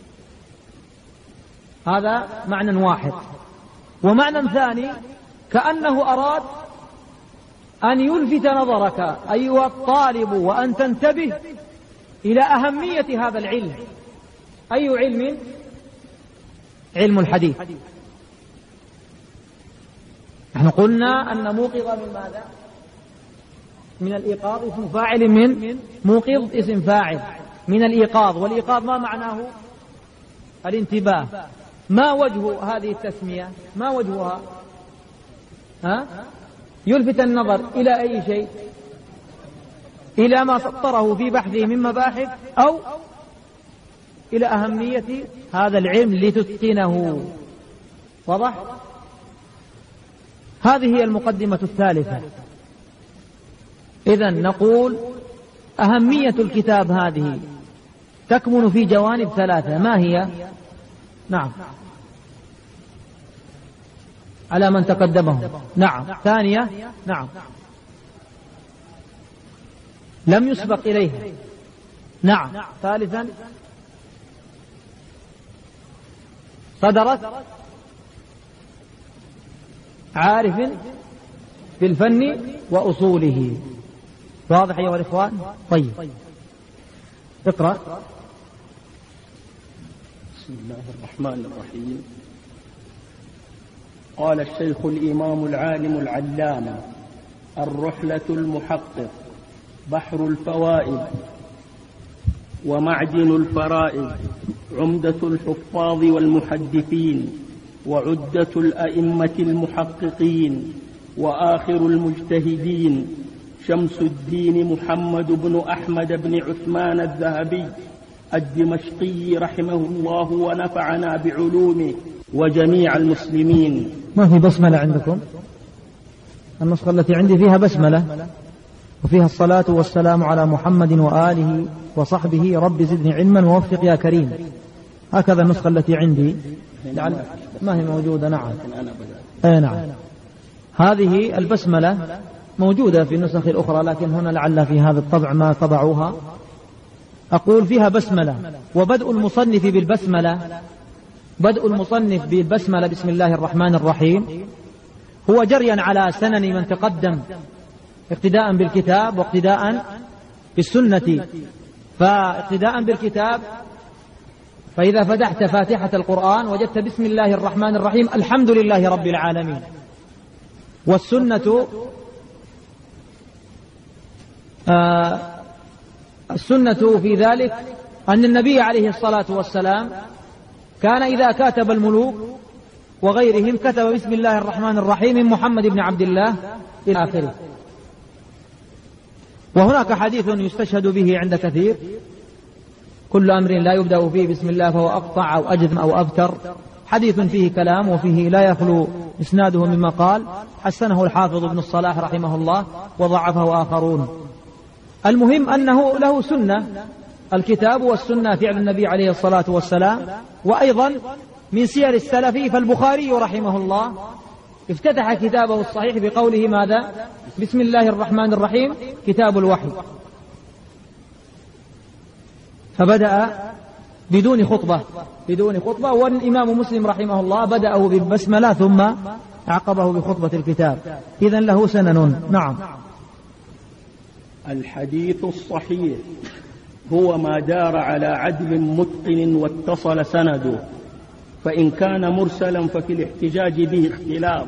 هذا معنى واحد. ومعنى ثاني كأنه أراد أن يلفت نظرك أيها الطالب وأن تنتبه إلى أهمية هذا العلم. أي علم؟ علم الحديث. نحن قلنا أن موقظ من ماذا؟ من الإيقاظ، اسم فاعل من موقظ، اسم فاعل من الإيقاظ. والإيقاظ ما معناه؟ الانتباه. ما وجه هذه التسمية؟ ما وجهها؟ يلفت النظر إلى أي شيء؟ إلى ما سطره في بحثه من مباحث، أو إلى أهمية هذا العلم لتتقنه. واضح؟ هذه هي المقدمة الثالثة. إذن نقول أهمية الكتاب هذه تكمن في جوانب ثلاثة. ما هي؟ نعم، على من تقدمه. نعم. ثانية، نعم، لم يسبق إليه. نعم. ثالثا، صدرت عارف بالفن وأصوله. واضح أيها الإخوان؟ طيب، اقرأ. بسم الله الرحمن الرحيم. قال الشيخ الإمام العالم العلامة الرحلة المحقق بحر الفوائد ومعدن الفرائد، عمدة الحفاظ والمحدثين، وعدة الأئمة المحققين، وآخر المجتهدين، شمس الدين محمد بن أحمد بن عثمان الذهبي الدمشقي رحمه الله ونفعنا بعلومه وجميع المسلمين. ما في بسملة عندكم؟ النسخة التي عندي فيها بسملة وفيها الصلاة والسلام على محمد وآله وصحبه رب زدني علما ووفق يا كريم. هكذا النسخة التي عندي. ما هي موجودة؟ نعم. نعم، هذه البسملة موجودة في النسخ الأخرى، لكن هنا لعل في هذا الطبع ما طبعوها. أقول فيها بسملة. وبدء المصنف بالبسملة، بدء المصنف بالبسملة بسم الله الرحمن الرحيم هو جريا على سنن من تقدم، اقتداء بالكتاب واقتداء بالسنة. فاقتداء بالكتاب، فإذا فتحت فاتحة القرآن وجدت بسم الله الرحمن الرحيم الحمد لله رب العالمين. والسنة السنة في ذلك أن النبي عليه الصلاة والسلام كان إذا كاتب الملوك وغيرهم كتب بسم الله الرحمن الرحيم من محمد بن عبد الله إلى آخره. وهناك حديث يستشهد به عند كثير: كل أمر لا يبدأ فيه بسم الله فهو أقطع أو أجذم أو أبتر. حديث فيه كلام وفيه لا يخلو إسناده مما قال، حسنه الحافظ ابن الصلاح رحمه الله وضعفه آخرون. المهم أنه له سنة، الكتاب والسنة فعل النبي عليه الصلاة والسلام. وأيضا من سير السلف فالبخاري رحمه الله افتتح كتابه الصحيح بقوله ماذا؟ بسم الله الرحمن الرحيم كتاب الوحي. فبدأ بدون خطبة. والإمام مسلم رحمه الله بدأه بالبسملة ثم عقبه بخطبة الكتاب، إذن له سنن. نعم. الحديث الصحيح هو ما دار على عدل متقن واتصل سنده، فإن كان مرسلا ففي الاحتجاج به اختلاف.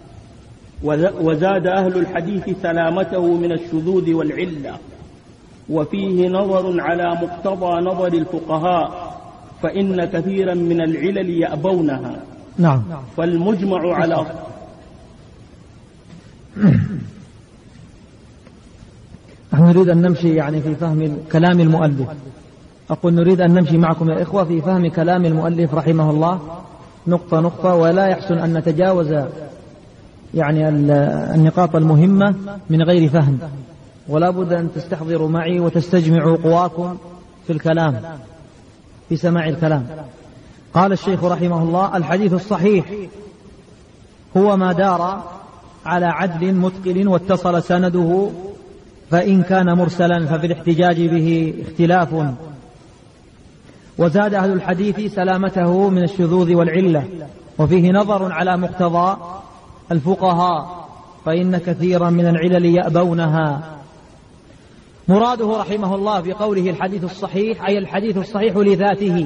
وزاد أهل الحديث سلامته من الشذوذ والعلة، وفيه نظر على مقتضى نظر الفقهاء، فإن كثيرا من العلل يأبونها. نعم. فالمجمع على نحن نريد أن نمشي يعني في فهم كلام المؤلف. أقول نريد أن نمشي معكم يا إخوة في فهم كلام المؤلف رحمه الله نقطة، ولا يحسن أن نتجاوز يعني النقاط المهمة من غير فهم، ولا بد أن تستحضروا معي وتستجمعوا قواكم في الكلام، في سماع الكلام. قال الشيخ رحمه الله: الحديث الصحيح هو ما دار على عدل متقن واتصل سنده، فإن كان مرسلا ففي الاحتجاج به اختلاف. وزاد أهل الحديث سلامته من الشذوذ والعلة، وفيه نظر على مقتضى الفقهاء، فإن كثيرا من العلل يأبونها. مراده رحمه الله بقوله الحديث الصحيح أي الحديث الصحيح لذاته.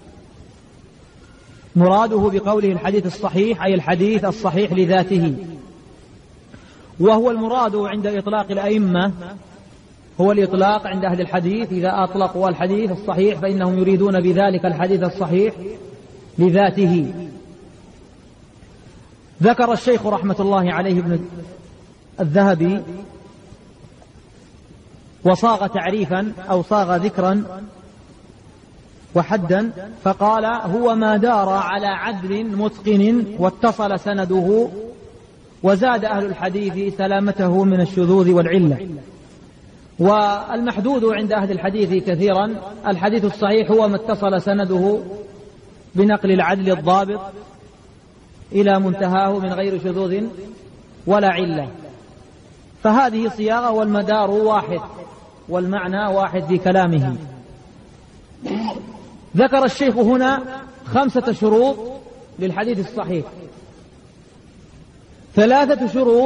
مراده بقوله الحديث الصحيح أي الحديث الصحيح لذاته، وهو المراد عند إطلاق الأئمة، هو الإطلاق عند أهل الحديث. إذا أطلقوا الحديث الصحيح فإنهم يريدون بذلك الحديث الصحيح لذاته. ذكر الشيخ رحمة الله عليه ابن الذهبي وصاغ تعريفا أو صاغ ذكرا وحدا، فقال: هو ما دار على عدل متقن واتصل سنده، وزاد أهل الحديث سلامته من الشذوذ والعلة. والمحدود عند أهل الحديث كثيرا الحديث الصحيح هو ما اتصل سنده بنقل العدل الضابط إلى منتهاه من غير شذوذ ولا علة. فهذه صياغة والمدار واحد والمعنى واحد في كلامه. ذكر الشيخ هنا 5 شروط للحديث الصحيح، 3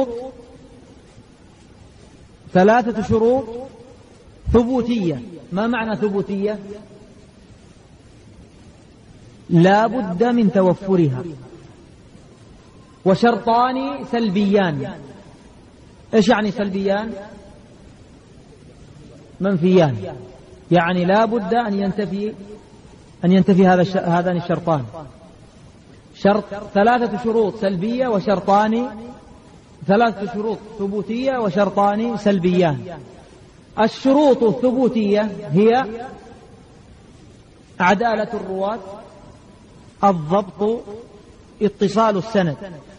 شروط ثبوتية. ما معنى ثبوتية؟ لا بد من توفرها. وشرطان سلبيان. إيش يعني سلبيان؟ منفيان، يعني لا بد أن ينتفي هذان الشرطان. 3 شروط سلبية وشرطان، 3 شروط ثبوتية وشرطان سلبيان. الشروط الثبوتية هي عدالة الرواة، الضبط، اتصال السند.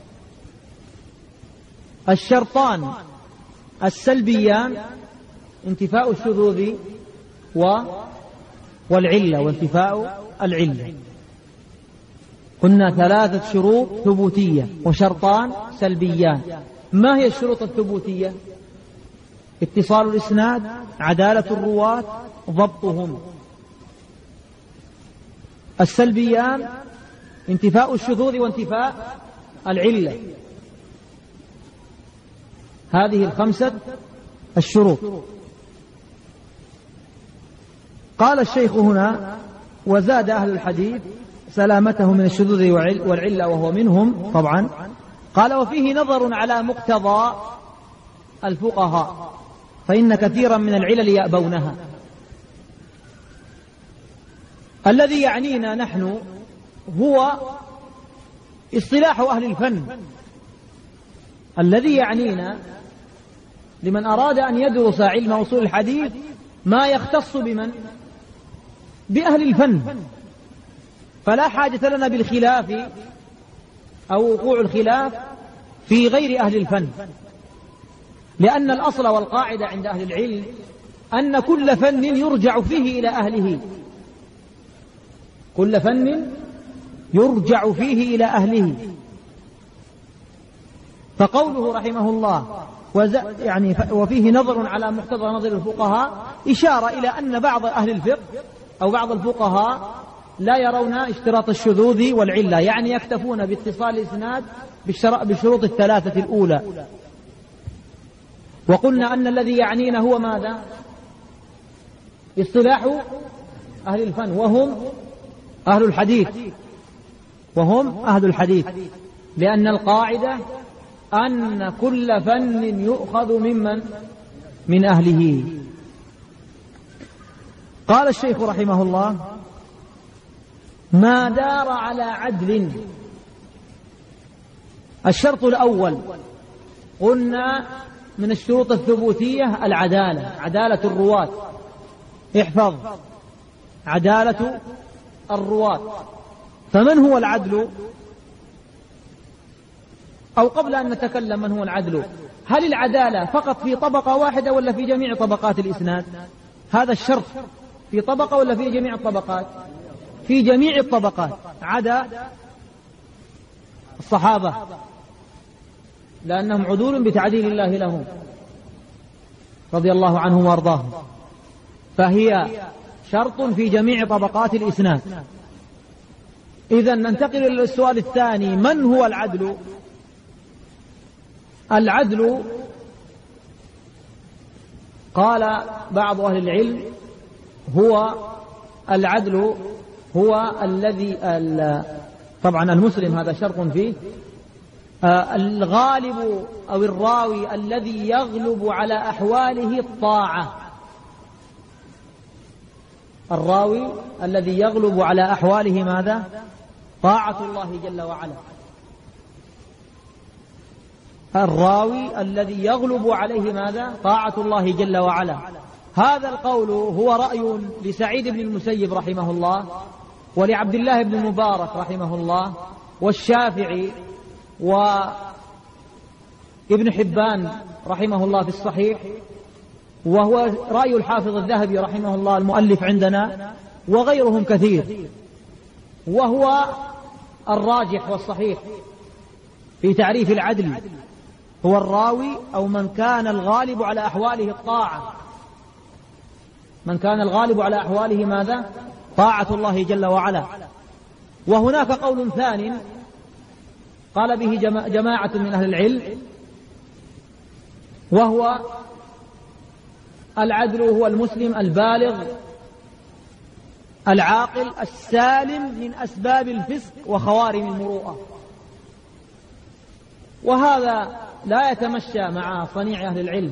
الشرطان السلبيان انتفاء الشذوذ والعلة وانتفاء العلة. قلنا 3 شروط ثبوتية وشرطان سلبيان. ما هي الشروط الثبوتية؟ اتصال الإسناد، عدالة الرواة، ضبطهم. السلبيان انتفاء الشذوذ وانتفاء العلة. هذه 5 الشروط. قال الشيخ هنا: وزاد أهل الحديث سلامته من الشذوذ والعلة، وهو منهم طبعا. قال: وفيه نظر على مقتضى الفقهاء، فإن كثيرا من العلل يأبونها. الذي يعنينا نحن هو اصطلاح أهل الفن. الذي يعنينا لمن أراد أن يدرس علم أصول الحديث ما يختص بمن؟ بأهل الفن. فلا حاجة لنا بالخلاف أو وقوع الخلاف في غير أهل الفن، لأن الأصل والقاعدة عند أهل العلم أن كل فن يرجع فيه إلى أهله. كل فن يرجع فيه إلى أهله. فقوله رحمه الله يعني وفيه نظر على مقتضى نظر الفقهاء إشارة إلى أن بعض أهل الفقه أو بعض الفقهاء لا يرون اشتراط الشذوذ والعلة، يعني يكتفون باتصال الإسناد بالشروط الثلاثة الأولى. وقلنا أن الذي يعنينا هو ماذا؟ اصطلاح أهل الفن، وهم أهل الحديث، لأن القاعدة أن كل فن يؤخذ من أهله. قال الشيخ رحمه الله: ما دار على عدل. الشرط الأول قلنا من الشروط الثبوتية العدالة، عدالة الرواة. احفظ: عدالة الرواة. فمن هو العدل؟ أو قبل أن نتكلم من هو العدل، هل العدالة فقط في طبقة واحدة ولا في جميع طبقات الإسناد؟ هذا الشرط، في طبقة ولا في جميع الطبقات؟ في جميع الطبقات عدا الصحابة، لأنهم عدول بتعديل الله لهم رضي الله عنهم وارضاهم، فهي شرط في جميع طبقات الإسناد. إذن ننتقل إلى السؤال الثاني: من هو العدل؟ العدل قال بعض أهل العلم هو العدل هو الذي طبعا المسلم هذا شرط فيه، الغالب أو الراوي الذي يغلب على أحواله الطاعة، الراوي الذي يغلب على أحواله ماذا؟ طاعة الله جل وعلا. الراوي الذي يغلب عليه ماذا؟ طاعة الله جل وعلا. هذا القول هو رأي لسعيد بن المسيب رحمه الله، ولعبد الله بن المبارك رحمه الله، والشافعي، وابن حبان رحمه الله في الصحيح، وهو رأي الحافظ الذهبي رحمه الله المؤلف عندنا، وغيرهم كثير. وهو الراجح والصحيح في تعريف العدل، هو الراوي أو من كان الغالب على أحواله الطاعة، من كان الغالب على أحواله ماذا؟ طاعة الله جل وعلا. وهناك قول ثاني قال به جماعة من أهل العلم، وهو العدل هو المسلم البالغ العاقل السالم من أسباب الفسق وخوارم المروءة. وهذا لا يتمشى مع صنيع أهل العلم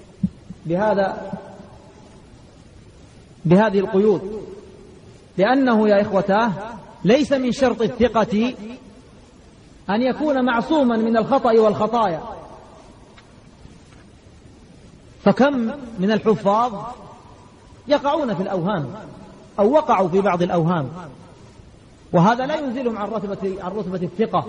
بهذه القيود، لأنه يا إخوتاه ليس من شرط الثقة أن يكون معصوما من الخطأ والخطايا. فكم من الحفاظ يقعون في الأوهام أو وقعوا في بعض الأوهام، وهذا لا ينزلهم عن رتبة الثقة.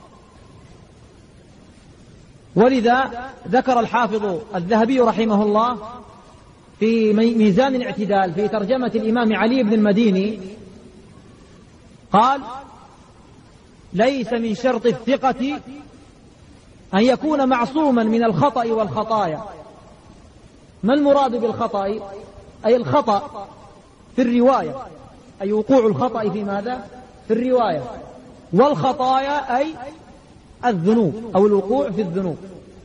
ولذا ذكر الحافظ الذهبي رحمه الله في ميزان الاعتدال في ترجمة الإمام علي بن المديني قال: ليس من شرط الثقة أن يكون معصوما من الخطأ والخطايا. ما المراد بالخطأ؟ أي الخطأ في الرواية، أي وقوع الخطأ في ماذا؟ في الرواية. والخطايا أي الذنوب أو الوقوع في الذنوب.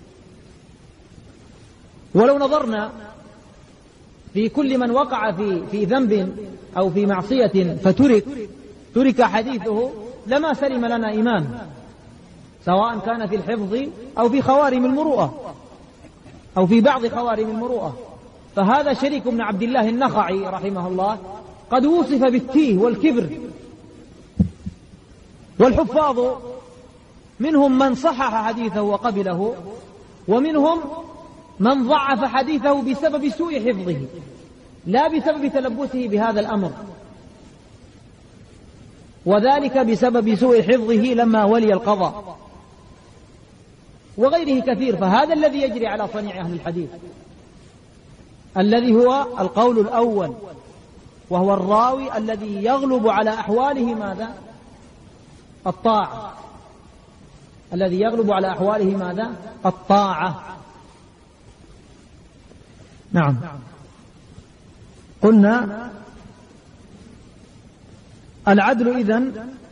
ولو نظرنا في كل من وقع في ذنب أو في معصية فترك حديثه لما سلم لنا إمام، سواء كان في الحفظ أو في خوارم المروءة أو في بعض خوارم المروءة. فهذا شريك بن عبد الله النخعي رحمه الله قد وصف بالتيه والكبر. والحفاظ منهم من صحح حديثه وقبله، ومنهم من ضعف حديثه بسبب سوء حفظه لا بسبب تلبسه بهذا الأمر، وذلك بسبب سوء حفظه لما ولي القضاء وغيره كثير. فهذا الذي يجري على صنيع أهل الحديث، الذي هو القول الأول، وهو الراوي الذي يغلب على أحواله ماذا؟ الطاعة، الذي يغلب على أحواله ماذا؟ الطاعة. نعم. قلنا العدل إذن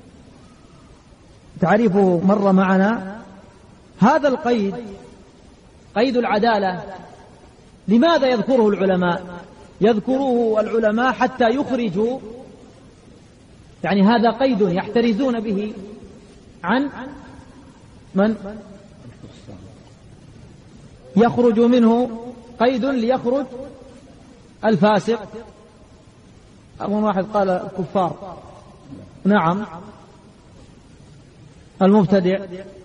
تعريفه مر معنا. هذا القيد قيد العدالة لماذا يذكره العلماء؟ يذكره العلماء حتى يخرجوا، يعني هذا قيد يحترزون به عن من يخرج منه، قيد ليخرج الفاسق. أول واحد قال الكفار، نعم، المبتدع،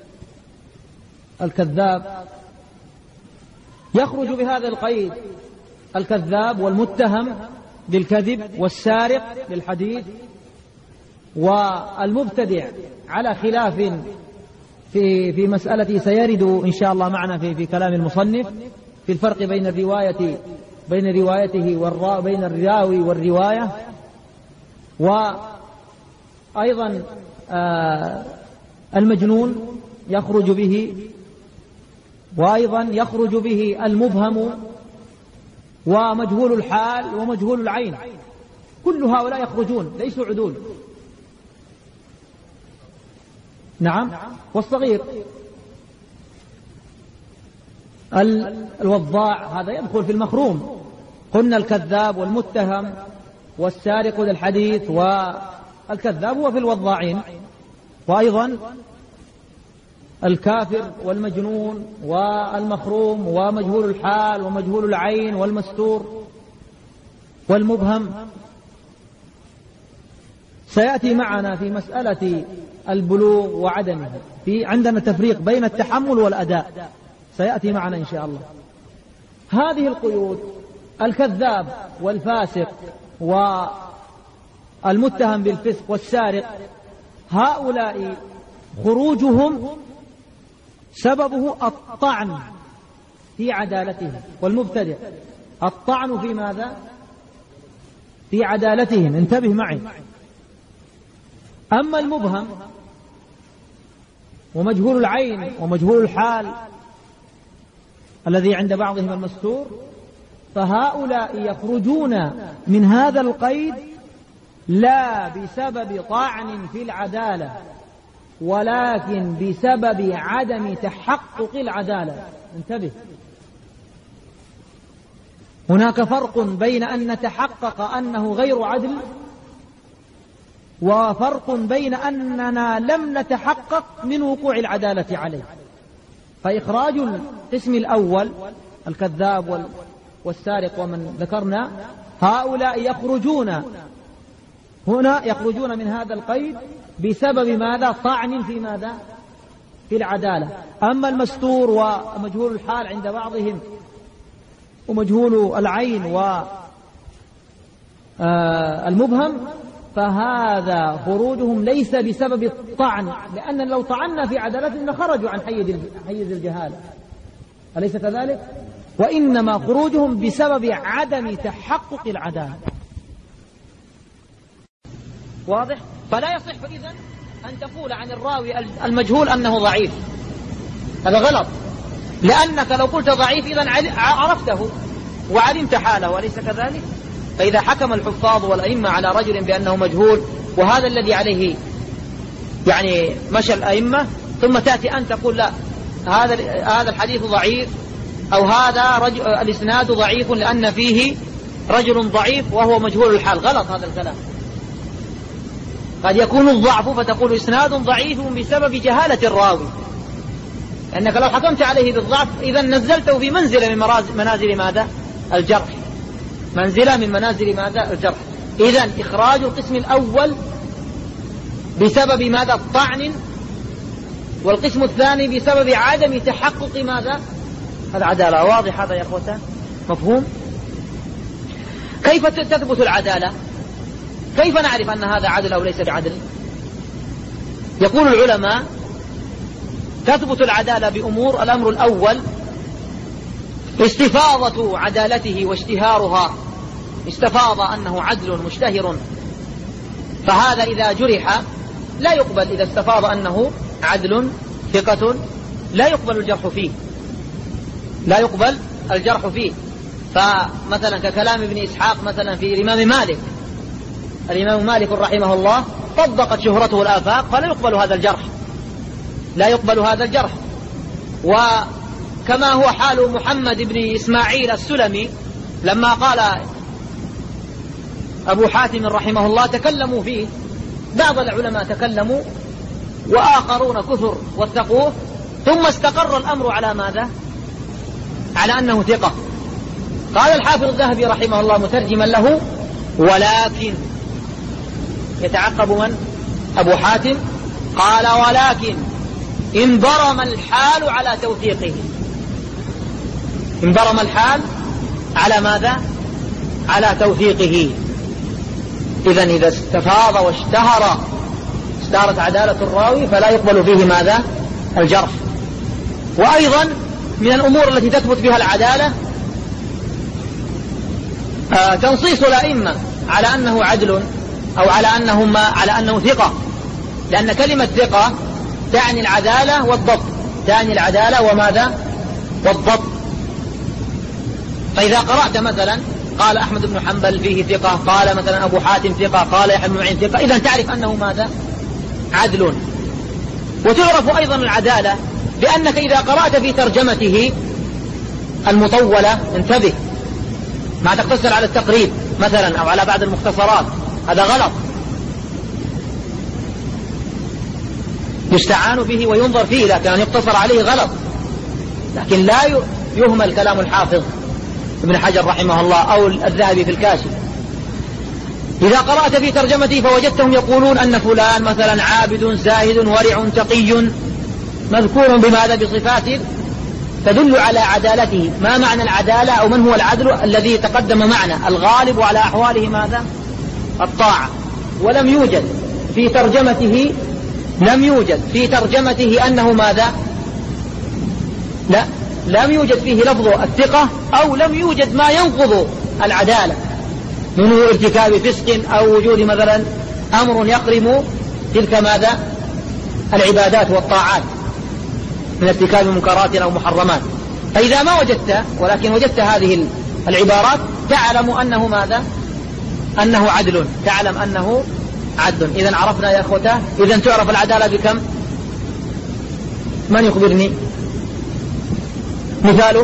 الكذاب، يخرج بهذا القيد الكذاب والمتهم بالكذب والسارق بالحديث والمبتدع، على خلاف في مسألة سيرد إن شاء الله معنا في كلام المصنف في الفرق بين روايته بين الراوي والرواية. وأيضا المجنون يخرج به، وأيضا يخرج به المبهم ومجهول الحال ومجهول العين، كل هؤلاء يخرجون ليسوا عدول. نعم. والصغير الوضاع هذا يدخل في المخروم. قلنا الكذاب والمتهم والسارق للحديث، والكذاب هو في الوضاعين. وأيضا الكافر والمجنون والمخروم ومجهول الحال ومجهول العين والمستور والمبهم. سيأتي معنا في مسألة البلوغ وعدمه، عندنا تفريق بين التحمل والأداء، سيأتي معنا إن شاء الله. هذه القيود، الكذاب والفاسق والمتهم بالفسق والسارق، هؤلاء خروجهم سببه الطعن في عدالتهم، والمبتدع الطعن في ماذا؟ في عدالتهم، انتبه معي. أما المبهم ومجهول العين ومجهول الحال الذي عند بعضهم المستور، فهؤلاء يخرجون من هذا القيد لا بسبب طعن في العدالة، ولكن بسبب عدم تحقق العدالة. انتبه، هناك فرق بين أن نتحقق أنه غير عدل، وفرق بين أننا لم نتحقق من وقوع العدالة عليه. فإخراج القسم الأول الكذاب والسارق ومن ذكرنا، هؤلاء يخرجون من هذا القيد بسبب ماذا؟ طعن في ماذا؟ في العدالة. أما المستور ومجهول الحال عند بعضهم ومجهول العين والمبهم، فهذا خروجهم ليس بسبب الطعن، لأن لو طعنا في عدالتهم لخرجوا عن حيز الجهالة، أليس كذلك؟ وإنما خروجهم بسبب عدم تحقق العدالة. واضح؟ فلا يصح إذن أن تقول عن الراوي المجهول أنه ضعيف، هذا غلط، لأنك لو قلت ضعيف إذن عرفته وعلمت حاله، أليس كذلك؟ فإذا حكم الحفاظ والأئمة على رجل بأنه مجهول، وهذا الذي عليه يعني مشى الأئمة، ثم تأتي أن تقول لا، هذا الحديث ضعيف، أو هذا الإسناد ضعيف لأن فيه رجل ضعيف وهو مجهول الحال، غلط هذا الكلام. قد يكون الضعف فتقول إسناد ضعيف بسبب جهالة الراوي، لأنك لو حكمت عليه بالضعف إذا نزلته في منزلة من منازل ماذا؟ الجرح، منزلة من منازل ماذا؟ الجرح. إذن إخراج القسم الأول بسبب ماذا؟ الطعن، والقسم الثاني بسبب عدم تحقق ماذا؟ العدالة. واضح هذا يا أخوتان؟ مفهوم؟ كيف تثبت العدالة؟ كيف نعرف أن هذا عدل أو ليس بعدل؟ يقول العلماء تثبت العدالة بأمور. الأمر الأول استفاضة عدالته واشتهارها، استفاض أنه عدل مشتهر، فهذا إذا جرح لا يقبل، إذا استفاض أنه عدل ثقة لا يقبل الجرح فيه، لا يقبل الجرح فيه. فمثلا ككلام ابن إسحاق مثلا في الإمام مالك رحمه الله طبقت شهرته الآفاق فلا يقبل هذا الجرح، لا يقبل هذا الجرح. وكما هو حال محمد بن إسماعيل السلمي لما قال أبو حاتم رحمه الله تكلموا فيه، بعض العلماء تكلموا وآخرون كثر وثقوه، ثم استقر الأمر على ماذا؟ على أنه ثقة. قال الحافظ الذهبي رحمه الله مترجما له: ولكن، يتعقب من؟ أبو حاتم، قال: ولكن انبرم الحال على توثيقه. انبرم الحال على ماذا؟ على توثيقه. إذن إذا استفاض واشتهر اشتهرت عدالة الراوي فلا يقبل فيه ماذا؟ الجرح. وأيضا من الأمور التي تثبت بها العدالة تنصيص الأئمة على أنه عدل أو على أنه ثقة، لأن كلمة ثقة تعني العدالة والضبط، تعني العدالة وماذا؟ والضبط. فإذا قرأت مثلا قال أحمد بن حنبل فيه ثقة، قال مثلا أبو حاتم ثقة، قال يحيى بن معين ثقة، إذن تعرف أنه ماذا؟ عدل. وتعرف أيضا العدالة بأنك إذا قرأت في ترجمته المطولة انتبه، ما تقتصر على التقريب مثلا أو على بعض المختصرات، هذا غلط، يستعان به وينظر فيه، لكن أن يقتصر عليه غلط. لكن لا يهمل كلام الحافظ ابن حجر رحمه الله أو الذهبي في الكاشف. إذا قرأت في ترجمته فوجدتهم يقولون أن فلان مثلا عابد زاهد ورع تقي مذكور بماذا؟ بصفات تدل على عدالته. ما معنى العدالة أو من هو العدل؟ الذي تقدم معنا، الغالب على أحواله ماذا؟ الطاعة. ولم يوجد في ترجمته، لم يوجد في ترجمته أنه ماذا؟ لا، لم يوجد فيه لفظ الثقة، أو لم يوجد ما ينقض العدالة من ارتكاب فسق أو وجود مثلا أمر يقرم تلك ماذا؟ العبادات والطاعات من ارتكاب منكرات أو محرمات. فإذا ما وجدت، ولكن وجدت هذه العبارات، تعلم أنه ماذا؟ أنه عدل، تعلم أنه عدل. إذن عرفنا يا أخوته. إذن تعرف العدالة بكم؟ من يخبرني مثاله؟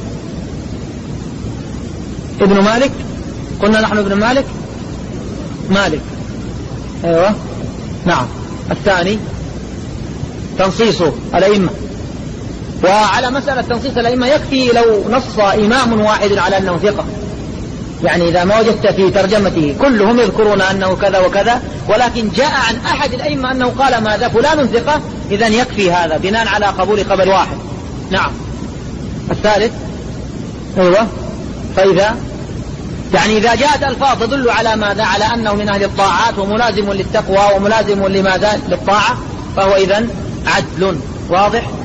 ابن مالك، قلنا نحن ابن مالك، مالك، أيوة نعم. الثاني تنصيص الأئمة. وعلى مسألة تنصيص الأئمة يكفي لو نص إمام واحد على أنه ثقة، يعني إذا ما وجدت في ترجمته كلهم يذكرون أنه كذا وكذا، ولكن جاء عن أحد الأئمة أنه قال ماذا؟ فلان ثقة، إذن يكفي هذا بناء على قبول خبر واحد. نعم. الثالث أيوة. فإذا يعني إذا جاءت ألفاظ تدل على ماذا؟ على أنه من أهل الطاعات وملازم للتقوى وملازم لماذا؟ للطاعة، فهو إذن عدل. واضح؟